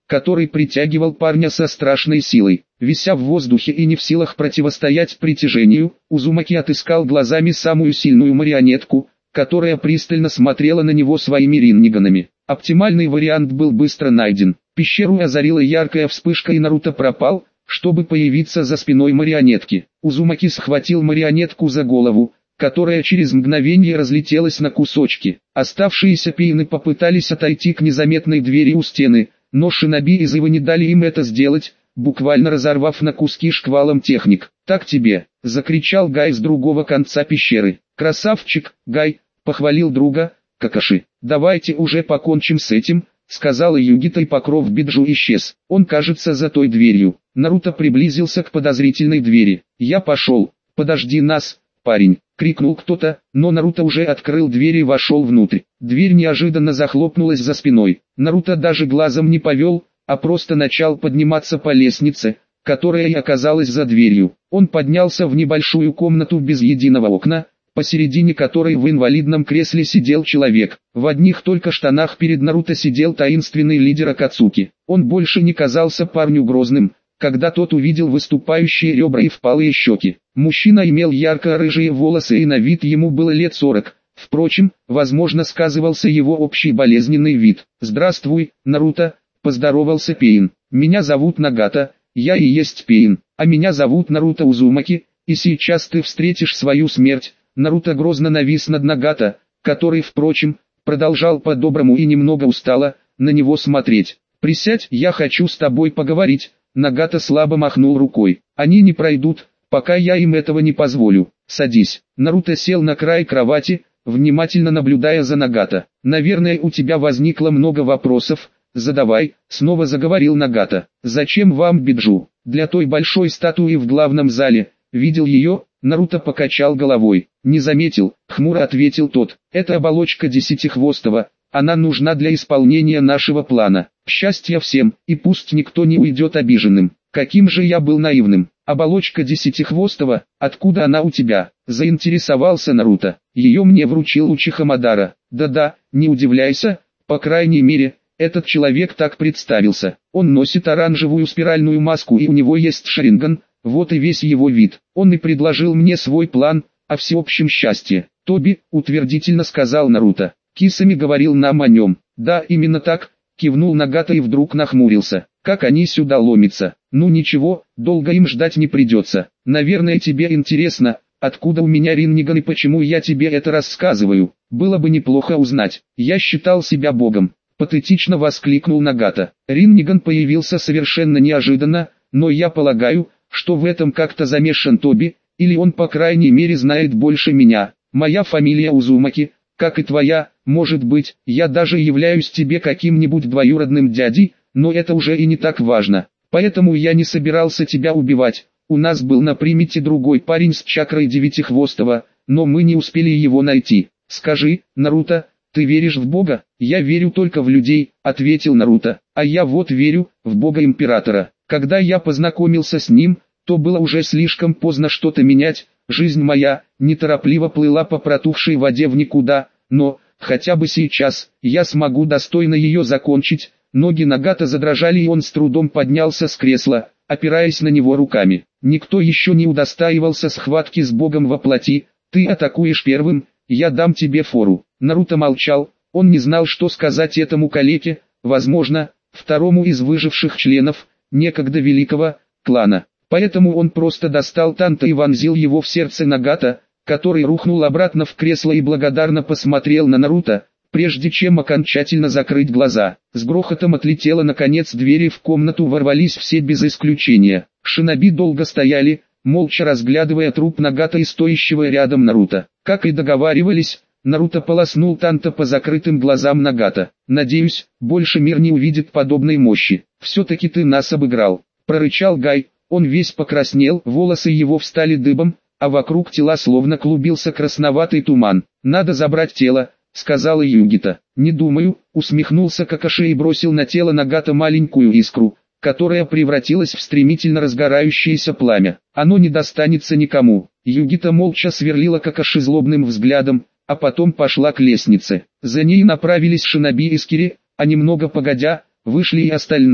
который притягивал парня со страшной силой. Вися в воздухе и не в силах противостоять притяжению, Узумаки отыскал глазами самую сильную марионетку, которая пристально смотрела на него своими ринниганами. Оптимальный вариант был быстро найден. Пещеру озарила яркая вспышка, и Наруто пропал, чтобы появиться за спиной марионетки. Узумаки схватил марионетку за голову, которая через мгновение разлетелась на кусочки. Оставшиеся пейны попытались отойти к незаметной двери у стены, но шиноби из Ивы не дали им это сделать, буквально разорвав на куски шквалом техник. «Так тебе!» — закричал Гай с другого конца пещеры. «Красавчик, Гай!» — похвалил друга Какаши. «Давайте уже покончим с этим», — сказала Югита, и покров Биджу исчез. «Он кажется за той дверью». Наруто приблизился к подозрительной двери. «Я пошел. Подожди нас, парень!» — крикнул кто-то, но Наруто уже открыл дверь и вошел внутрь. Дверь неожиданно захлопнулась за спиной. Наруто даже глазом не повел, а просто начал подниматься по лестнице, которая и оказалась за дверью. Он поднялся в небольшую комнату без единого окна, посередине которой в инвалидном кресле сидел человек. В одних только штанах перед Наруто сидел таинственный лидер Акацуки. Он больше не казался парню грозным, когда тот увидел выступающие ребра и впалые щеки. Мужчина имел ярко-рыжие волосы, и на вид ему было лет сорок. Впрочем, возможно, сказывался его общий болезненный вид. «Здравствуй, Наруто», — поздоровался Пейн. «Меня зовут Нагата, я и есть Пейн, а меня зовут Наруто Узумаки, и сейчас ты встретишь свою смерть». Наруто грозно навис над Нагата, который, впрочем, продолжал по-доброму и немного устало на него смотреть. «Присядь, я хочу с тобой поговорить». Нагата слабо махнул рукой. «Они не пройдут, пока я им этого не позволю. Садись». Наруто сел на край кровати, внимательно наблюдая за Нагата. «Наверное, у тебя возникло много вопросов. Задавай», — снова заговорил Нагата. «Зачем вам Биджу?» «Для той большой статуи в главном зале. Видел ее?» Наруто покачал головой. «Не заметил», — хмуро ответил тот. «Это оболочка Десятихвостого. Она нужна для исполнения нашего плана. Счастья всем, и пусть никто не уйдет обиженным». «Каким же я был наивным. Оболочка Десятихвостого, откуда она у тебя?» — заинтересовался Наруто. «Ее мне вручил Учиха Мадара». «Да-да, не удивляйся, по крайней мере, этот человек так представился. Он носит оранжевую спиральную маску, и у него есть шаринган. Вот и весь его вид. Он и предложил мне свой план о всеобщем счастье». «Тоби», — утвердительно сказал Наруто. «Кисами говорил нам о нем». «Да, именно так», — кивнул Нагата и вдруг нахмурился. «Как они сюда ломятся? Ну ничего, долго им ждать не придется. Наверное, тебе интересно, откуда у меня ринниган и почему я тебе это рассказываю. Было бы неплохо узнать. Я считал себя богом», — патетично воскликнул Нагата. «Ринниган появился совершенно неожиданно, но я полагаю, что в этом как-то замешан Тоби, или он по крайней мере знает больше меня. Моя фамилия Узумаки, как и твоя, может быть, я даже являюсь тебе каким-нибудь двоюродным дядей, но это уже и не так важно. Поэтому я не собирался тебя убивать. У нас был на примете другой парень с чакрой Девятихвостого, но мы не успели его найти. Скажи, Наруто, ты веришь в Бога?» «Я верю только в людей», — ответил Наруто. «А я вот верю в Бога Императора. Когда я познакомился с ним, то было уже слишком поздно что-то менять, жизнь моя неторопливо плыла по протухшей воде в никуда, но, хотя бы сейчас, я смогу достойно ее закончить». Ноги Нагата задрожали, и он с трудом поднялся с кресла, опираясь на него руками. «Никто еще не удостаивался схватки с Богом во плоти, ты атакуешь первым, я дам тебе фору». Наруто молчал, он не знал, что сказать этому калеке, возможно, второму из выживших членов некогда великого клана. Поэтому он просто достал танто и вонзил его в сердце Нагата, который рухнул обратно в кресло и благодарно посмотрел на Наруто, прежде чем окончательно закрыть глаза. С грохотом отлетела наконец дверь, и в комнату ворвались все без исключения. Шиноби долго стояли, молча разглядывая труп Нагата и стоящего рядом Наруто. Как и договаривались, Наруто полоснул танто по закрытым глазам Нагата. «Надеюсь, больше мир не увидит подобной мощи. Все-таки ты нас обыграл», — прорычал Гай. Он весь покраснел, волосы его встали дыбом, а вокруг тела словно клубился красноватый туман. «Надо забрать тело», — сказала Югита. «Не думаю», — усмехнулся Какаши и бросил на тело Нагата маленькую искру, которая превратилась в стремительно разгорающееся пламя. «Оно не достанется никому». Югита молча сверлила Какаши злобным взглядом, а потом пошла к лестнице. За ней направились шиноби и скири, а немного погодя, вышли и остальные.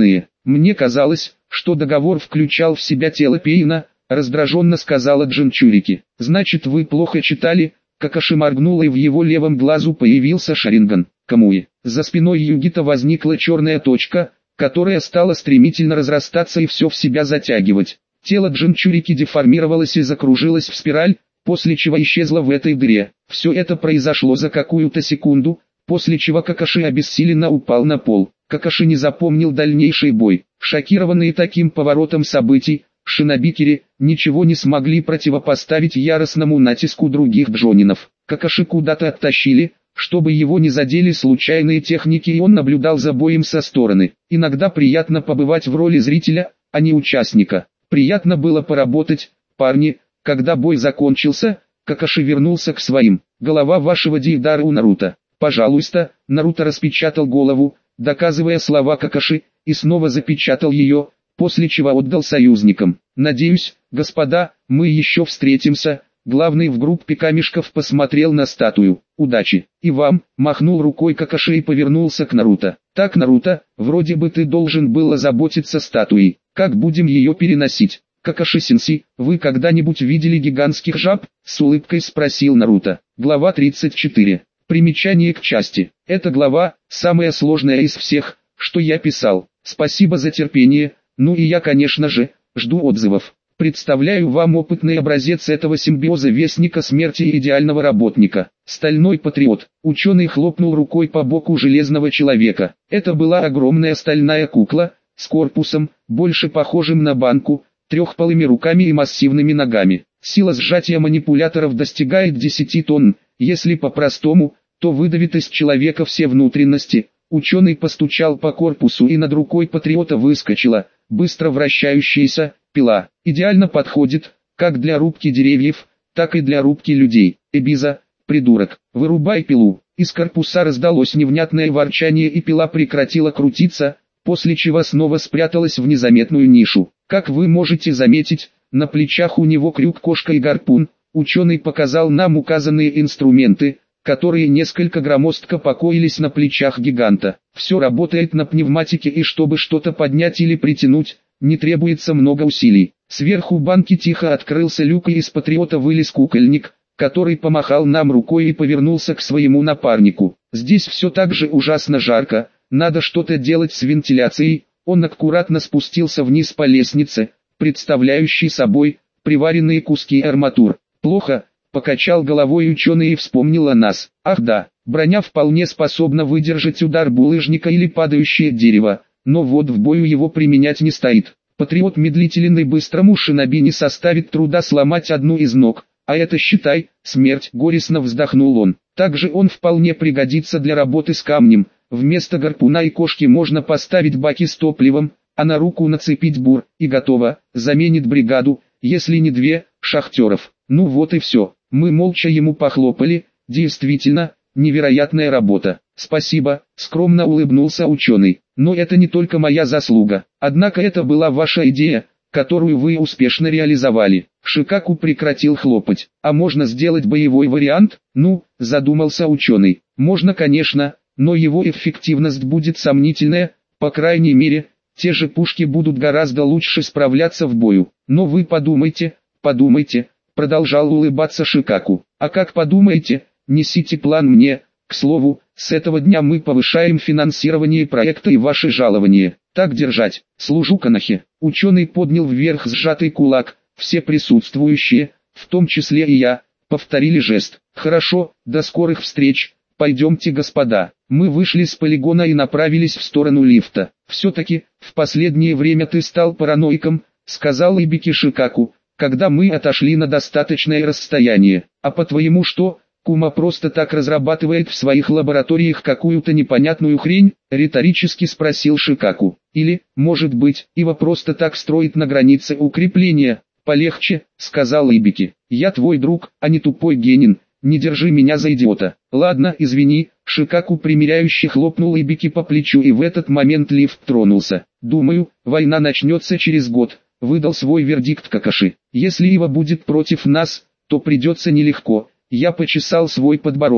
Мне казалось, что договор включал в себя тело Пейна, раздраженно сказала Джинчурики. Значит, вы плохо читали? Какаши моргнула, и в его левом глазу появился Шаринган. Камуи. За спиной Югита возникла черная точка, которая стала стремительно разрастаться и все в себя затягивать. Тело Джинчурики деформировалось и закружилось в спираль, после чего исчезло в этой дыре. Все это произошло за какую-то секунду, после чего Какаши обессиленно упал на пол. Какаши не запомнил дальнейший бой. Шокированные таким поворотом событий, шинобикери ничего не смогли противопоставить яростному натиску других джонинов. Какаши куда-то оттащили, чтобы его не задели случайные техники, и он наблюдал за боем со стороны. Иногда приятно побывать в роли зрителя, а не участника. Приятно было поработать, парни. Когда бой закончился, Какаши вернулся к своим. Голова вашего Дейдара у Наруто. Пожалуйста. Наруто распечатал голову, доказывая слова Какаши, и снова запечатал ее, после чего отдал союзникам. Надеюсь, господа, мы еще встретимся. Главный в группе камешков посмотрел на статую. Удачи. И вам, махнул рукой Какаши и повернулся к Наруто. Так, Наруто, вроде бы ты должен был озаботиться статуей. Как будем ее переносить? Какаши-сенсей, вы когда-нибудь видели гигантских жаб? С улыбкой спросил Наруто. Глава тридцать четыре. Примечание к части. Эта глава, самая сложная из всех, что я писал. Спасибо за терпение, ну и я, конечно же, жду отзывов. Представляю вам опытный образец этого симбиоза вестника смерти и идеального работника. Стальной патриот. Ученый хлопнул рукой по боку железного человека. Это была огромная стальная кукла, с корпусом, больше похожим на банку, трехпалыми руками и массивными ногами. Сила сжатия манипуляторов достигает десяти тонн, если по-простому, то выдавит из человека все внутренности. Ученый постучал по корпусу, и над рукой патриота выскочила, быстро вращающаяся, пила. Идеально подходит, как для рубки деревьев, так и для рубки людей. Эбиза, придурок, вырубай пилу. Из корпуса раздалось невнятное ворчание, и пила прекратила крутиться, после чего снова спряталась в незаметную нишу. Как вы можете заметить, на плечах у него крюк, кошка и гарпун. Ученый показал нам указанные инструменты, которые несколько громоздко покоились на плечах гиганта. Все работает на пневматике, и чтобы что-то поднять или притянуть, не требуется много усилий. Сверху банки тихо открылся люк, и из патриота вылез кукольник, который помахал нам рукой и повернулся к своему напарнику. Здесь все так же ужасно жарко, надо что-то делать с вентиляцией. Он аккуратно спустился вниз по лестнице, представляющей собой приваренные куски арматур. Плохо, покачал головой ученый и вспомнил о нас. Ах да, броня вполне способна выдержать удар булыжника или падающее дерево, но вот в бою его применять не стоит. Патриот медлителен, и быстрому шиноби не составит труда сломать одну из ног, а это, считай, смерть, горестно вздохнул он. Также он вполне пригодится для работы с камнем. Вместо гарпуна и кошки можно поставить баки с топливом, а на руку нацепить бур, и готово, заменит бригаду, если не две, шахтеров. Ну вот и все. Мы молча ему похлопали. Действительно, невероятная работа. Спасибо, скромно улыбнулся ученый. Но это не только моя заслуга. Однако это была ваша идея, которую вы успешно реализовали. Шикаку прекратил хлопать. А можно сделать боевой вариант? Ну, задумался ученый. Можно, конечно, но его эффективность будет сомнительная. По крайней мере, те же пушки будут гораздо лучше справляться в бою. Но вы подумайте, подумайте. Продолжал улыбаться Шикаку. А как подумаете, несите план мне. К слову, с этого дня мы повышаем финансирование проекта и ваши жалования. Так держать. Служу Канахе. Ученый поднял вверх сжатый кулак. Все присутствующие, в том числе и я, повторили жест. Хорошо, до скорых встреч. Пойдемте, господа. Мы вышли с полигона и направились в сторону лифта. Все-таки, в последнее время ты стал параноиком, сказал Ибики Шикаку, когда мы отошли на достаточное расстояние. А по-твоему что, Кума просто так разрабатывает в своих лабораториях какую-то непонятную хрень? Риторически спросил Шикаку. Или, может быть, Ива просто так строит на границе укрепления? Полегче, сказал Ибики. Я твой друг, а не тупой генин. Не держи меня за идиота. Ладно, извини. Шикаку примиряюще хлопнул Ибики по плечу, и в этот момент лифт тронулся. Думаю, война начнется через год. Выдал свой вердикт Какаши. Если Ива будет против нас, то придется нелегко. Я почесал свой подбородок.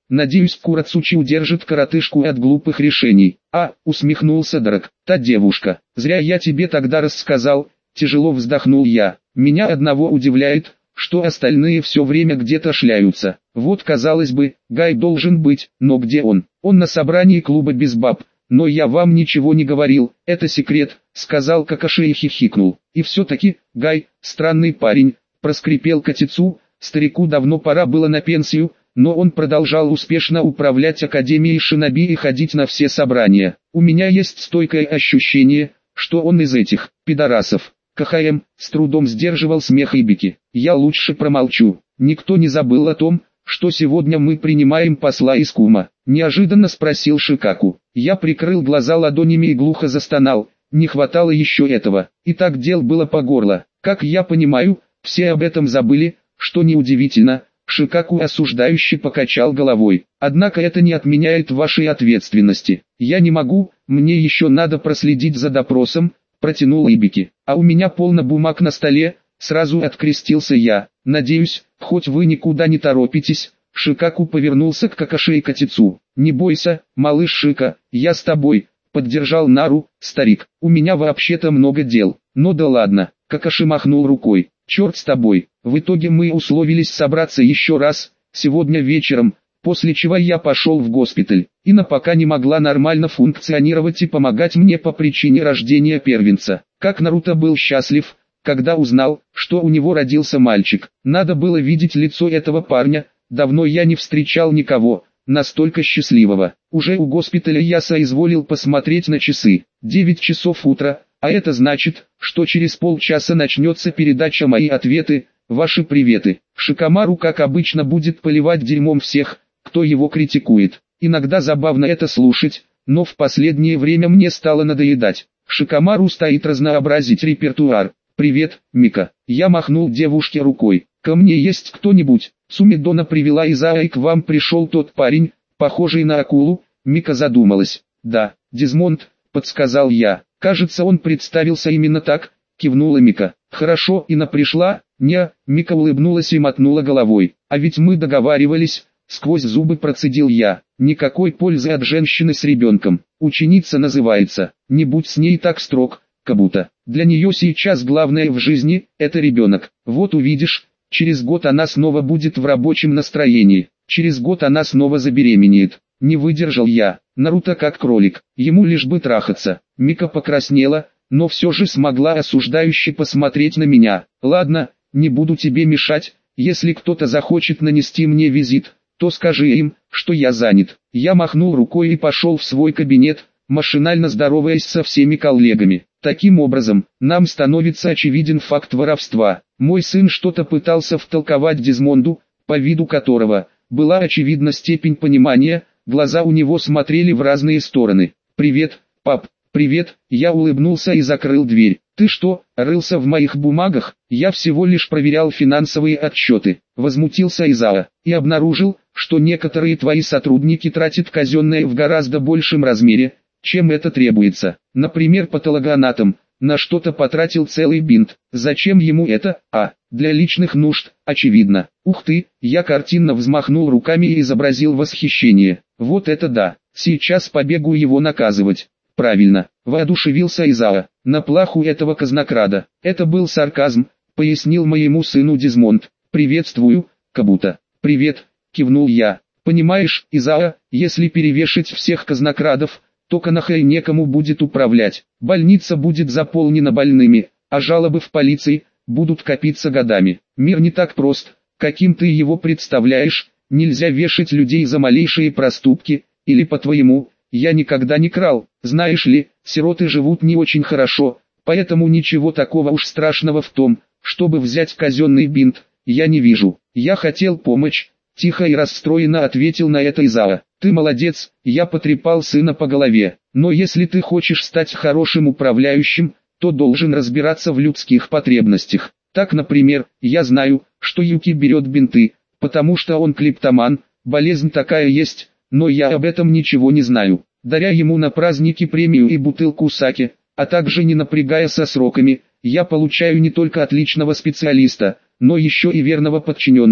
Надеюсь, Курацучи удержит коротышку от глупых решений. А, усмехнулся Драк, та девушка. Зря я тебе тогда рассказал, тяжело вздохнул я. Меня одного удивляет, что остальные все время где-то шляются. Вот, казалось бы, Гай должен быть, но где он? Он на собрании клуба без баб. Но я вам ничего не говорил, это секрет, сказал Какаши и хихикнул. И все-таки, Гай, странный парень, проскрипел Котицу, старику давно пора было на пенсию, но он продолжал успешно управлять Академией Шиноби и ходить на все собрания. У меня есть стойкое ощущение, что он из этих, пидорасов. КХМ, с трудом сдерживал смех Ибики. Я лучше промолчу. Никто не забыл о том, что сегодня мы принимаем посла из Кума. Неожиданно спросил Шикаку. Я прикрыл глаза ладонями и глухо застонал. Не хватало еще этого. И так дел было по горло. Как я понимаю, все об этом забыли, что неудивительно. Шикаку осуждающе покачал головой. Однако это не отменяет вашей ответственности. Я не могу, мне еще надо проследить за допросом, протянул Ибики. А у меня полно бумаг на столе, сразу открестился я. Надеюсь, хоть вы никуда не торопитесь. Шикаку повернулся к Какаши и Котицу. Не бойся, малыш Шика, я с тобой, поддержал Нару, старик. У меня вообще-то много дел. Но да ладно, Какаши махнул рукой. Черт с тобой. В итоге мы условились собраться еще раз, сегодня вечером, после чего я пошел в госпиталь. Ина пока не могла нормально функционировать и помогать мне по причине рождения первенца. Как Наруто был счастлив, когда узнал, что у него родился мальчик. Надо было видеть лицо этого парня, давно я не встречал никого настолько счастливого. Уже у госпиталя я соизволил посмотреть на часы. девять часов утра, а это значит, что через полчаса начнется передача «Мои ответы», «Ваши приветы». Шикамару, как обычно, будет поливать дерьмом всех, кто его критикует. Иногда забавно это слушать, но в последнее время мне стало надоедать. Шикамару стоит разнообразить репертуар. «Привет, Мика». Я махнул девушке рукой. «Ко мне есть кто-нибудь?» Сумидона привела Изаа, и к вам пришел тот парень, похожий на акулу. Мика задумалась. «Да, Дезмонд», подсказал я. «Кажется, он представился именно так», кивнула Мика. «Хорошо, Ина пришла?» «Не», Мика улыбнулась и мотнула головой. «А ведь мы договаривались», сквозь зубы процедил я. «Никакой пользы от женщины с ребенком. Ученица называется. Не будь с ней так строг, Кабуто. Для нее сейчас главное в жизни – это ребенок. Вот увидишь, через год она снова будет в рабочем настроении. Через год она снова забеременеет». Не выдержал я. Наруто как кролик, ему лишь бы трахаться. Мика покраснела, но все же смогла осуждающе посмотреть на меня. «Ладно, не буду тебе мешать, если кто-то захочет нанести мне визит, то скажи им, что я занят». Я махнул рукой и пошел в свой кабинет, машинально здороваясь со всеми коллегами. Таким образом, нам становится очевиден факт воровства. Мой сын что-то пытался втолковать Дезмонду, по виду которого была очевидна степень понимания. Глаза у него смотрели в разные стороны. «Привет, пап». «Привет», я улыбнулся и закрыл дверь. «Ты что, рылся в моих бумагах?» «Я всего лишь проверял финансовые отчеты», возмутился Изаа, «и обнаружил, что некоторые твои сотрудники тратят казенное в гораздо большем размере, чем это требуется. Например, патологоанатом на что-то потратил целый бинт. Зачем ему это? А, для личных нужд, очевидно». «Ух ты», я картинно взмахнул руками и изобразил восхищение. «Вот это да, сейчас побегу его наказывать». «Правильно», воодушевился Изаа, «на плаху этого казнокрада». «Это был сарказм», пояснил моему сыну Дезмонд. «Приветствую, Кабуто». «Привет», кивнул я. «Понимаешь, Изаа, если перевешать всех казнокрадов, то Канахэй некому будет управлять. Больница будет заполнена больными, а жалобы в полиции будут копиться годами. Мир не так прост, каким ты его представляешь. Нельзя вешать людей за малейшие проступки, или по-твоему, я никогда не крал. Знаешь ли, сироты живут не очень хорошо, поэтому ничего такого уж страшного в том, чтобы взять казенный бинт, я не вижу. Я хотел помочь», тихо и расстроенно ответил на это Изаа. «Ты молодец», я потрепал сына по голове. «Но если ты хочешь стать хорошим управляющим, то должен разбираться в людских потребностях. Так, например, я знаю, что Юки берет бинты, потому что он клептоман, болезнь такая есть, но я об этом ничего не знаю. Даря ему на праздники премию и бутылку саке, а также не напрягая со сроками, я получаю не только отличного специалиста, но еще и верного подчиненного,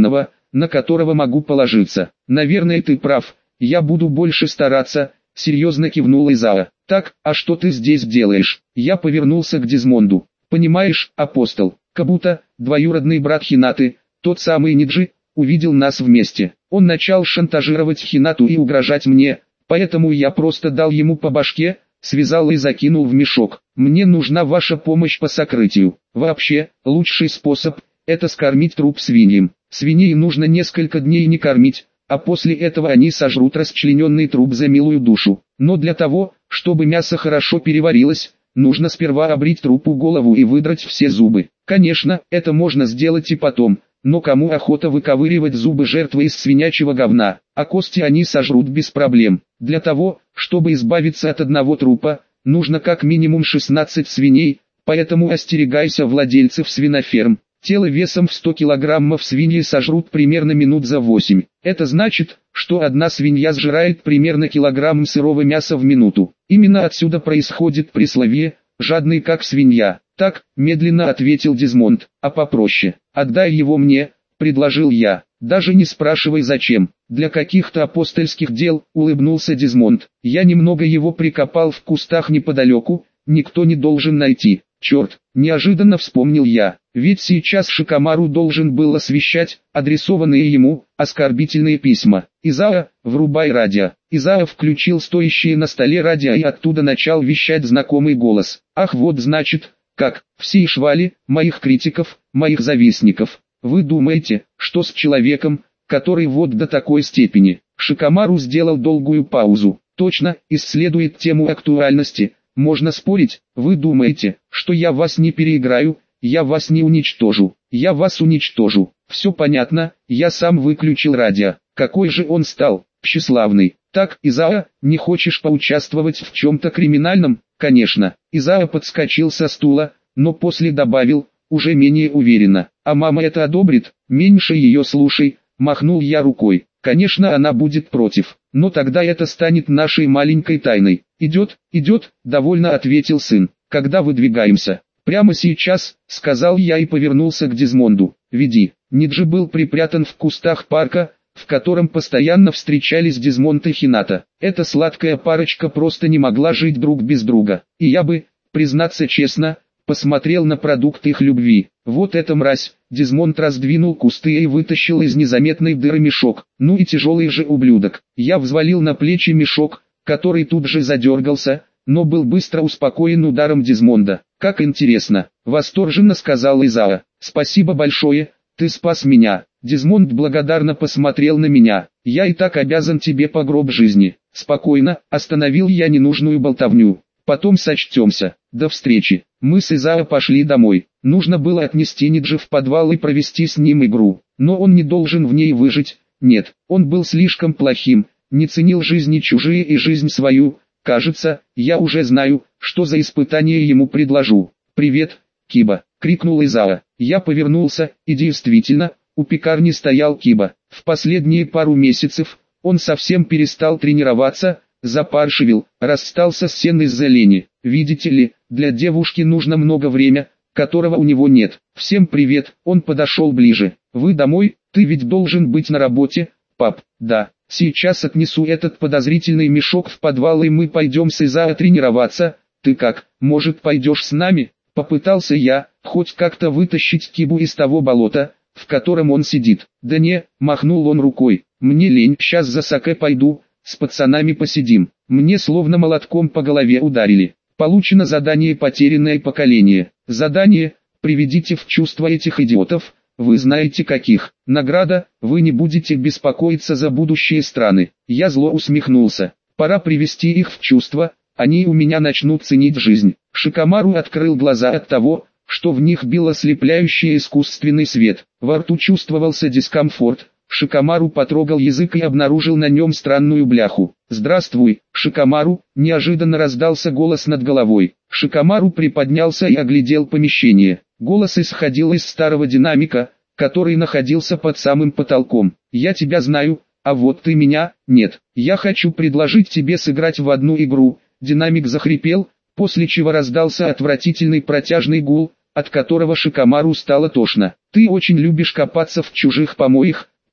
на которого могу положиться. Наверное, ты прав, я буду больше стараться, серьезно кивнула Изаа. Так, а что ты здесь делаешь? Я повернулся к Дезмонду. Понимаешь, апостол, Кабута, двоюродный брат Хинаты, тот самый Ниджи, увидел нас вместе. Он начал шантажировать Хинату и угрожать мне, поэтому я просто дал ему по башке, связал и закинул в мешок. Мне нужна ваша помощь по сокрытию. Вообще, лучший способ – это скормить труп свиньям. Свиней нужно несколько дней не кормить, а после этого они сожрут расчлененный труп за милую душу. Но для того, чтобы мясо хорошо переварилось, нужно сперва обрить трупу голову и выдрать все зубы. Конечно, это можно сделать и потом, но кому охота выковыривать зубы жертвы из свинячьего говна, а кости они сожрут без проблем. Для того, чтобы избавиться от одного трупа, нужно как минимум шестнадцать свиней, поэтому остерегайся владельцев свиноферм. Тело весом в сто килограммов свиньи сожрут примерно минут за восемь. Это значит, что одна свинья сжирает примерно килограмм сырого мяса в минуту. Именно отсюда происходит присловие «жадный как свинья». Так, медленно ответил Дезмонд, а попроще. «Отдай его мне», предложил я. «Даже не спрашивай зачем. Для каких-то апостольских дел», улыбнулся Дезмонд. «Я немного его прикопал в кустах неподалеку, никто не должен найти». Черт, неожиданно вспомнил я, ведь сейчас Шикомару должен был освещать адресованные ему оскорбительные письма. «Изаа, врубай радио». Изаа включил стоящее на столе радио и оттуда начал вещать знакомый голос. «Ах, вот значит, как, все швали, моих критиков, моих завистников. Вы думаете, что с человеком, который вот до такой степени?» Шикомару сделал долгую паузу. «Точно, исследует тему актуальности. Можно спорить, вы думаете, что я вас не переиграю, я вас не уничтожу, я вас уничтожу. Все понятно, я сам выключил радио. Какой же он стал, тщеславный. Так, Изаа, не хочешь поучаствовать в чем-то криминальном?» «Конечно». Изаа подскочил со стула, но после добавил, уже менее уверенно. «А мама это одобрит? Меньше ее слушай», махнул я рукой. «Конечно она будет против, но тогда это станет нашей маленькой тайной». «Идет, идет», довольно ответил сын. «Когда выдвигаемся?» «Прямо сейчас», сказал я и повернулся к Дезмонду. «Веди». Ниджи был припрятан в кустах парка, в котором постоянно встречались Дезмонд и Хината. Эта сладкая парочка просто не могла жить друг без друга. И я бы, признаться честно, посмотрел на продукт их любви. Вот эта мразь. Дезмонд раздвинул кусты и вытащил из незаметной дыры мешок. Ну и тяжелый же ублюдок. Я взвалил на плечи мешок, который тут же задергался, но был быстро успокоен ударом Дезмонда. «Как интересно», — восторженно сказал Изаа. «Спасибо большое, ты спас меня». Дезмонд благодарно посмотрел на меня. «Я и так обязан тебе по гроб жизни». «Спокойно», — остановил я ненужную болтовню. «Потом сочтемся. До встречи». Мы с Изаа пошли домой. Нужно было отнести Ниджи в подвал и провести с ним игру. Но он не должен в ней выжить. Нет, он был слишком плохим, не ценил жизни чужие и жизнь свою. Кажется, я уже знаю, что за испытание ему предложу. «Привет, Киба!» — крикнул Изаа. Я повернулся, и действительно, у пекарни стоял Киба. В последние пару месяцев он совсем перестал тренироваться, запаршивил, расстался с сеном из-за лени. Видите ли, для девушки нужно много времени, которого у него нет. «Всем привет!» — он подошел ближе. «Вы домой? Ты ведь должен быть на работе?» «Пап, да. Сейчас отнесу этот подозрительный мешок в подвал и мы пойдем с Изаа тренироваться. Ты как, может пойдешь с нами?» Попытался я, хоть как-то вытащить Кибу из того болота, в котором он сидит. «Да не», — махнул он рукой, — «мне лень, сейчас за саке пойду, с пацанами посидим». Мне словно молотком по голове ударили. Получено задание «Потерянное поколение». Задание «Приведите в чувство этих идиотов». Вы знаете каких. Награда, вы не будете беспокоиться за будущие страны. Я зло усмехнулся. Пора привести их в чувство, они у меня начнут ценить жизнь. Шикомару открыл глаза от того, что в них бил ослепляющий искусственный свет. Во рту чувствовался дискомфорт. Шикомару потрогал язык и обнаружил на нем странную бляху. «Здравствуй, Шикомару!» – неожиданно раздался голос над головой. Шикомару приподнялся и оглядел помещение. Голос исходил из старого динамика, который находился под самым потолком. «Я тебя знаю, а вот ты меня, нет. Я хочу предложить тебе сыграть в одну игру». Динамик захрипел, после чего раздался отвратительный протяжный гул, от которого Шикомару стало тошно. «Ты очень любишь копаться в чужих помоях»,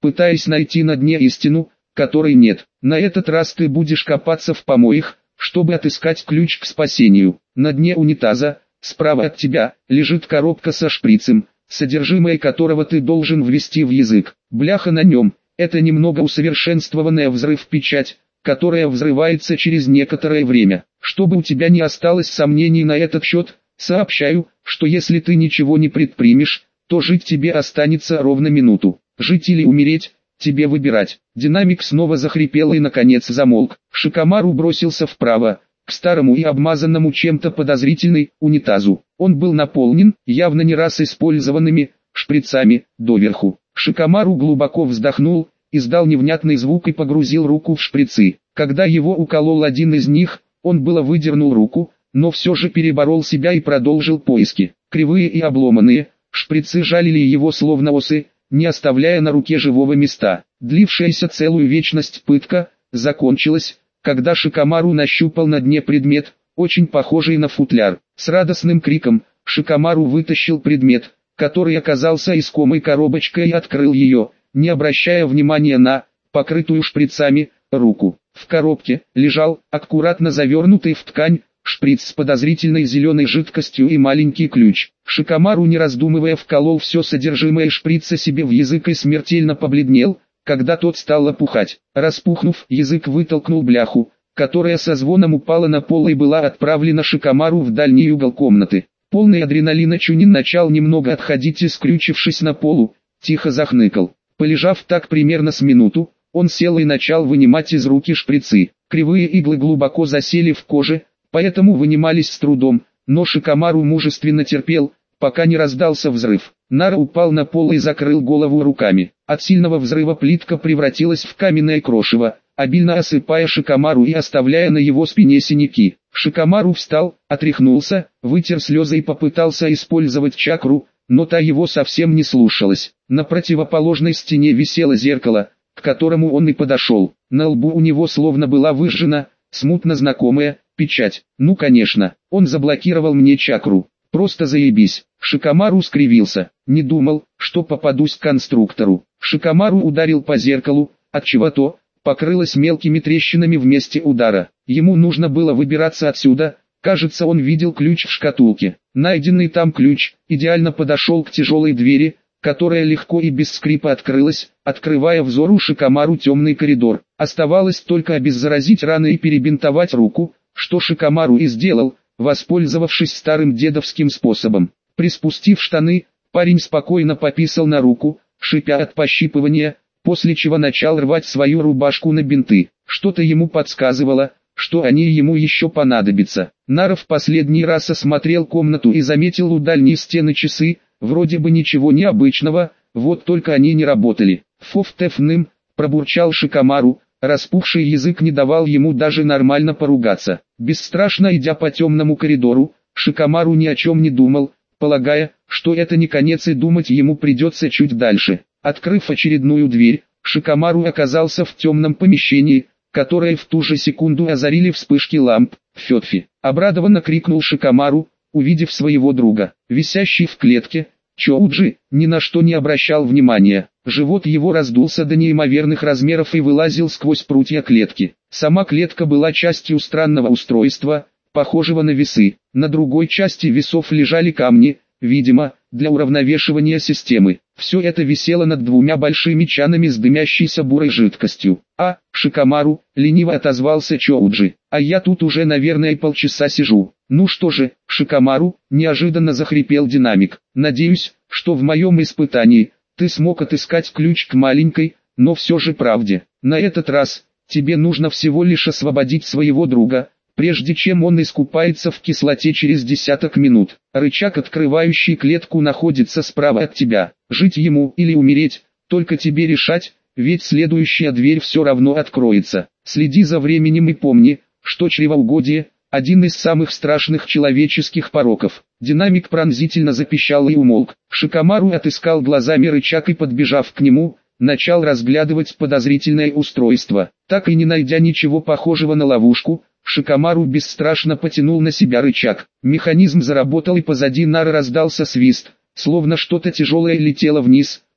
пытаясь найти на дне истину, которой нет. На этот раз ты будешь копаться в помоях, чтобы отыскать ключ к спасению. На дне унитаза, справа от тебя, лежит коробка со шприцем, содержимое которого ты должен ввести в язык. Бляха на нем – это немного усовершенствованная взрыв-печать, которая взрывается через некоторое время. Чтобы у тебя не осталось сомнений на этот счет, сообщаю, что если ты ничего не предпримешь, то жить тебе останется ровно минуту. Жить или умереть, тебе выбирать. Динамик снова захрипел и наконец замолк. Шикомару бросился вправо, к старому и обмазанному чем-то подозрительной унитазу. Он был наполнен, явно не раз использованными, шприцами, доверху. Шикомару глубоко вздохнул, издал невнятный звук и погрузил руку в шприцы. Когда его уколол один из них, он было выдернул руку, но все же переборол себя и продолжил поиски. Кривые и обломанные, шприцы жалили его словно осы, не оставляя на руке живого места. Длившаяся целую вечность пытка закончилась, когда Шикомару нащупал на дне предмет, очень похожий на футляр. С радостным криком Шикомару вытащил предмет, который оказался искомой коробочкой, и открыл ее, не обращая внимания на покрытую шприцами руку. В коробке лежал аккуратно завернутый в ткань шприц с подозрительной зеленой жидкостью и маленький ключ. Шикомару, не раздумывая, вколол все содержимое шприца себе в язык и смертельно побледнел, когда тот стал опухать. Распухнув, язык вытолкнул бляху, которая со звоном упала на пол и была отправлена Шикомару в дальний угол комнаты. Полный адреналина Чунин начал немного отходить и, скрючившись на полу, тихо захныкал. Полежав так примерно с минуту, он сел и начал вынимать из руки шприцы. Кривые иглы глубоко засели в коже, поэтому вынимались с трудом, но Шикомару мужественно терпел, пока не раздался взрыв. Нара упал на пол и закрыл голову руками. От сильного взрыва плитка превратилась в каменное крошево, обильно осыпая Шикомару и оставляя на его спине синяки. Шикомару встал, отряхнулся, вытер слезы и попытался использовать чакру, но та его совсем не слушалась. На противоположной стене висело зеркало, к которому он и подошел. На лбу у него словно была выжжена, смутно знакомая, печать. Ну конечно, он заблокировал мне чакру. Просто заебись. Шикомару скривился. Не думал, что попадусь к конструктору. Шикомару ударил по зеркалу, отчего то покрылось мелкими трещинами в месте удара. Ему нужно было выбираться отсюда. Кажется, он видел ключ в шкатулке. Найденный там ключ идеально подошел к тяжелой двери, которая легко и без скрипа открылась, открывая взору Шикомару темный коридор. Оставалось только обеззаразить раны и перебинтовать руку, что Шикомару и сделал, воспользовавшись старым дедовским способом. Приспустив штаны, парень спокойно пописал на руку, шипя от пощипывания, после чего начал рвать свою рубашку на бинты. Что-то ему подсказывало, что они ему еще понадобятся. Нара в последний раз осмотрел комнату и заметил у дальней стены часы. Вроде бы ничего необычного, вот только они не работали. «Фофтефным», пробурчал Шикомару, распухший язык не давал ему даже нормально поругаться. Бесстрашно идя по темному коридору, Шикомару ни о чем не думал, полагая, что это не конец и думать ему придется чуть дальше. Открыв очередную дверь, Шикомару оказался в темном помещении, которое в ту же секунду озарили вспышки ламп. «Фётфи!» — обрадованно крикнул Шикомару, увидев своего друга, висящий в клетке. Чоуджи ни на что не обращал внимания. Живот его раздулся до неимоверных размеров и вылазил сквозь прутья клетки. Сама клетка была частью странного устройства, похожего на весы. На другой части весов лежали камни, видимо, для уравновешивания системы. Все это висело над двумя большими чанами с дымящейся бурой жидкостью. «А, Шикомару», — лениво отозвался Чоуджи, — «а я тут уже, наверное, полчаса сижу». «Ну что же, Шикомару», — неожиданно захрипел динамик, — «надеюсь, что в моем испытании ты смог отыскать ключ к маленькой, но все же правде. На этот раз тебе нужно всего лишь освободить своего друга, прежде чем он искупается в кислоте через десяток минут. Рычаг, открывающий клетку, находится справа от тебя. Жить ему или умереть, только тебе решать, ведь следующая дверь все равно откроется. Следи за временем и помни, что чревоугодие – один из самых страшных человеческих пороков». Динамик пронзительно запищал и умолк. Шикомару отыскал глазами рычаг и, подбежав к нему, начал разглядывать подозрительное устройство. Так и не найдя ничего похожего на ловушку, Шикомару бесстрашно потянул на себя рычаг. Механизм заработал, и позади Нары раздался свист, словно что-то тяжелое летело вниз,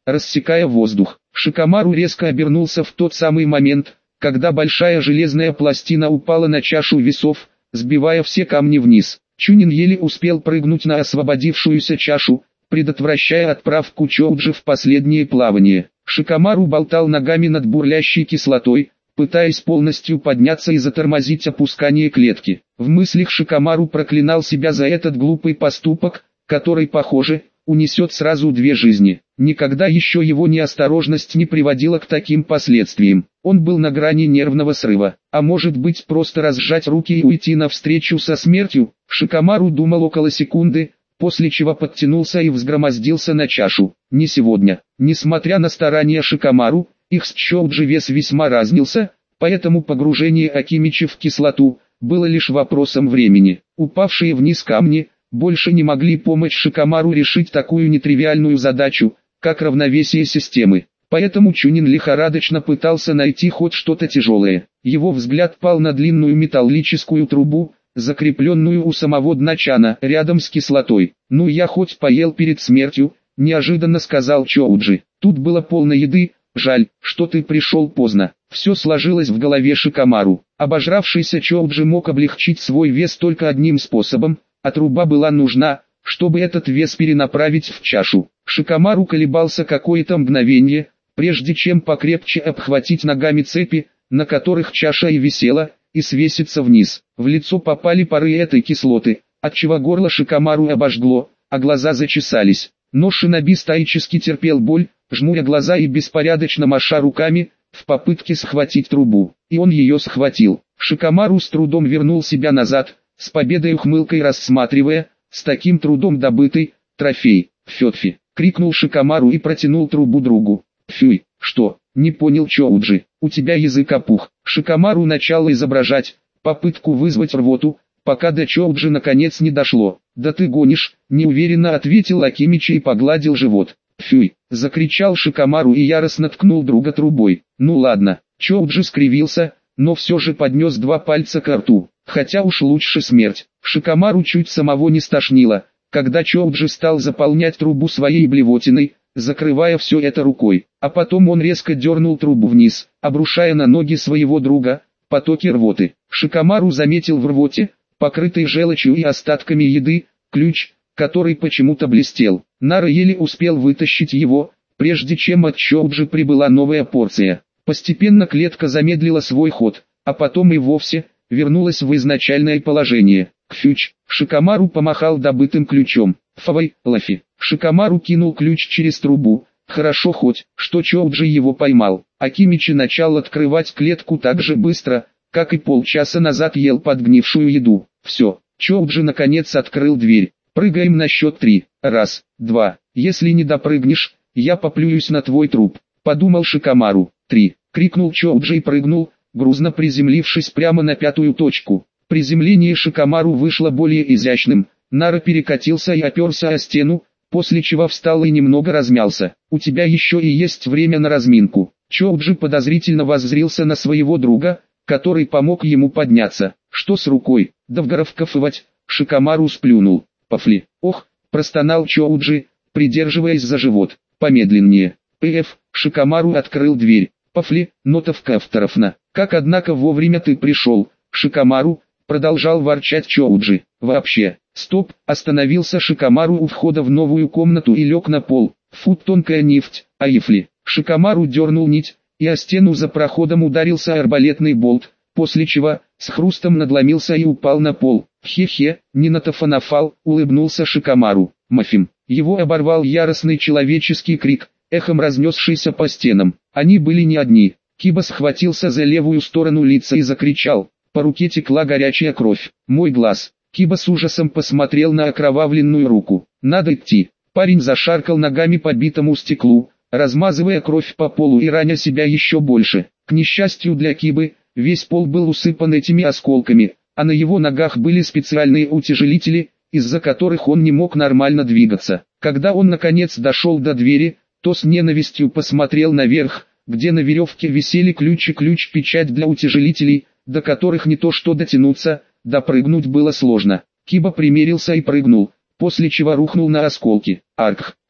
рассекая воздух. Шикомару резко обернулся в тот самый момент, когда большая железная пластина упала на чашу весов, сбивая все камни вниз. Чунин еле успел прыгнуть на освободившуюся чашу, предотвращая отправку Чоуджи в последнее плавание. Шикомару болтал ногами над бурлящей кислотой, пытаясь полностью подняться и затормозить опускание клетки. В мыслях Шикомару проклинал себя за этот глупый поступок, который, похоже, унесет сразу две жизни. Никогда еще его неосторожность не приводила к таким последствиям. Он был на грани нервного срыва. А может быть, просто разжать руки и уйти навстречу со смертью? Шикомару думал около секунды, после чего подтянулся и взгромоздился на чашу. Не сегодня. Несмотря на старания Шикомару, их с Чоуджи вес весьма разнился, поэтому погружение Акимичи в кислоту было лишь вопросом времени. Упавшие вниз камни больше не могли помочь Шикомару решить такую нетривиальную задачу, как равновесие системы. Поэтому Чунин лихорадочно пытался найти хоть что-то тяжелое. Его взгляд пал на длинную металлическую трубу, закрепленную у самого дна чана, рядом с кислотой. «Ну я хоть поел перед смертью», — неожиданно сказал Чоуджи. «Тут было полно еды, жаль, что ты пришел поздно». Все сложилось в голове Шикомару. Обожравшийся Чоуджи мог облегчить свой вес только одним способом, а труба была нужна, чтобы этот вес перенаправить в чашу. Шикомару колебался какое-то мгновение, прежде чем покрепче обхватить ногами цепи, на которых чаша и висела, и свеситься вниз. В лицо попали пары этой кислоты, отчего горло Шикомару обожгло, а глаза зачесались. Но шиноби стоически терпел боль, жмуря глаза и беспорядочно маша руками, в попытке схватить трубу. И он ее схватил. Шикомару с трудом вернул себя назад, с победой ухмылкой рассматривая, с таким трудом добытый, трофей. «Фётфи!» — крикнул Шикомару и протянул трубу другу. «Фюй, что?» — не понял Чоуджи. «У тебя язык опух». Шикомару начал изображать попытку вызвать рвоту, пока до Чоуджи наконец не дошло. «Да ты гонишь!» — неуверенно ответил Акимичи и погладил живот. «Фюй!» — закричал Шикомару и яростно ткнул друга трубой. «Ну ладно». Чоуджи скривился, но все же поднес два пальца к рту. Хотя уж лучше смерть. Шикомару чуть самого не стошнило, когда Чоуджи стал заполнять трубу своей блевотиной, закрывая все это рукой. А потом он резко дернул трубу вниз, обрушая на ноги своего друга потоки рвоты. Шикомару заметил в рвоте, покрытой желчью и остатками еды, ключ, который почему-то блестел. Нара еле успел вытащить его, прежде чем от Чоуджи прибыла новая порция. Постепенно клетка замедлила свой ход, а потом и вовсе вернулась в изначальное положение. «Кфюч!» Шикомару помахал добытым ключом. «Фавай, Лафи!» Шикомару кинул ключ через трубу. Хорошо хоть, что Чоуджи его поймал. Акимичи начал открывать клетку так же быстро, как и полчаса назад ел подгнившую еду. Все, Чоуджи наконец открыл дверь. «Прыгаем на счет три. Раз, два. Если не допрыгнешь, я поплююсь на твой труп», — подумал Шикомару. «Три!» — крикнул Чоуджи и прыгнул, грузно приземлившись прямо на пятую точку. Приземление Шикомару вышло более изящным. Нара перекатился и оперся о стену, после чего встал и немного размялся. «У тебя еще и есть время на разминку». Чоуджи подозрительно воззрился на своего друга, который помог ему подняться. «Что с рукой? Да вгаровкафывать!» Шикомару сплюнул. «Пафли!» «Ох!» – простонал Чоуджи, придерживаясь за живот. «Помедленнее!» «Пф!» Шикомару открыл дверь. «Пафли!» «Нотовка авторовна!» «Как однако вовремя ты пришел!» Шикомару продолжал ворчать Чоуджи. «Вообще!» «Стоп!» Остановился Шикомару у входа в новую комнату и лег на пол. «Фут тонкая нефть, аифли!» Шикомару дернул нить, и о стену за проходом ударился арбалетный болт, после чего с хрустом надломился и упал на пол. «Хе-хе, не натофанафал», — улыбнулся Шикомару. «Мафим!» Его оборвал яростный человеческий крик, эхом разнесшийся по стенам. Они были не одни. Киба схватился за левую сторону лица и закричал. По руке текла горячая кровь. «Мой глаз!» Киба с ужасом посмотрел на окровавленную руку. «Надо идти!» Парень зашаркал ногами по битому стеклу, размазывая кровь по полу и раня себя еще больше. К несчастью для Кибы, весь пол был усыпан этими осколками, а на его ногах были специальные утяжелители, из-за которых он не мог нормально двигаться. Когда он наконец дошел до двери, то с ненавистью посмотрел наверх, где на веревке висели ключ и ключ-печать для утяжелителей, до которых не то что дотянуться, допрыгнуть было сложно. Киба примерился и прыгнул, после чего рухнул на осколки. «Арх!»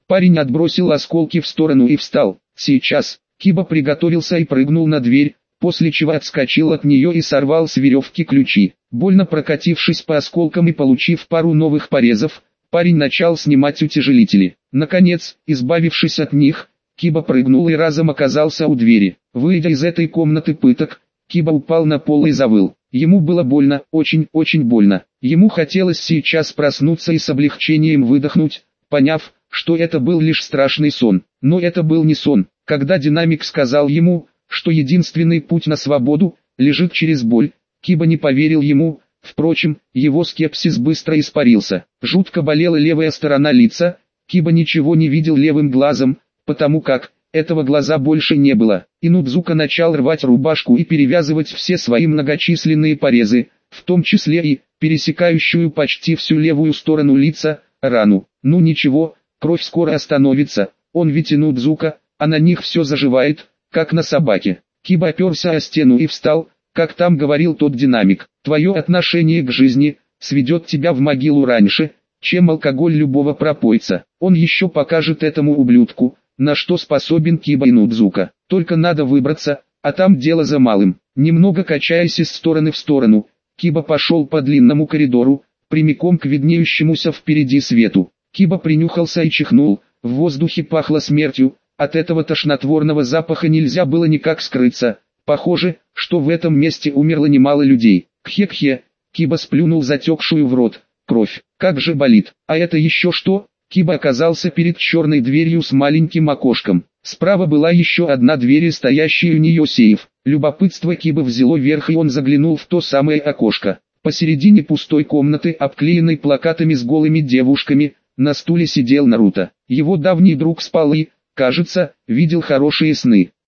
Парень отбросил осколки в сторону и встал. Сейчас. Киба приготовился и прыгнул на дверь, после чего отскочил от нее и сорвал с веревки ключи. Больно прокатившись по осколкам и получив пару новых порезов, парень начал снимать утяжелители. Наконец, избавившись от них, Киба прыгнул и разом оказался у двери. Выйдя из этой комнаты пыток, Киба упал на пол и завыл. Ему было больно, очень-очень больно. Ему хотелось сейчас проснуться и с облегчением выдохнуть, поняв, что это был лишь страшный сон. Но это был не сон. Когда динамик сказал ему, что единственный путь на свободу лежит через боль, Киба не поверил ему. Впрочем, его скепсис быстро испарился. Жутко болела левая сторона лица. Киба ничего не видел левым глазом, потому как этого глаза больше не было. Инудзука начал рвать рубашку и перевязывать все свои многочисленные порезы, в том числе и пересекающую почти всю левую сторону лица рану. Ну ничего, кровь скоро остановится, он ведь Инудзука, а на них все заживает, как на собаке. Киба оперся о стену и встал, как там говорил тот динамик. Твое отношение к жизни сведет тебя в могилу раньше, чем алкоголь любого пропойца. Он еще покажет этому ублюдку, на что способен Киба Инудзука. Только надо выбраться, а там дело за малым. Немного качаясь из стороны в сторону, Киба пошел по длинному коридору, прямиком к виднеющемуся впереди свету. Киба принюхался и чихнул, в воздухе пахло смертью, от этого тошнотворного запаха нельзя было никак скрыться. Похоже, что в этом месте умерло немало людей. Кхе-кхе, Киба сплюнул затекшую в рот кровь. Как же болит. А это еще что? Киба оказался перед черной дверью с маленьким окошком. Справа была еще одна дверь и стоящий у нее сейф. Любопытство Кибы взяло верх и он заглянул в то самое окошко. Посередине пустой комнаты, обклеенной плакатами с голыми девушками, на стуле сидел Наруто. Его давний друг спал и, кажется, видел хорошие сны.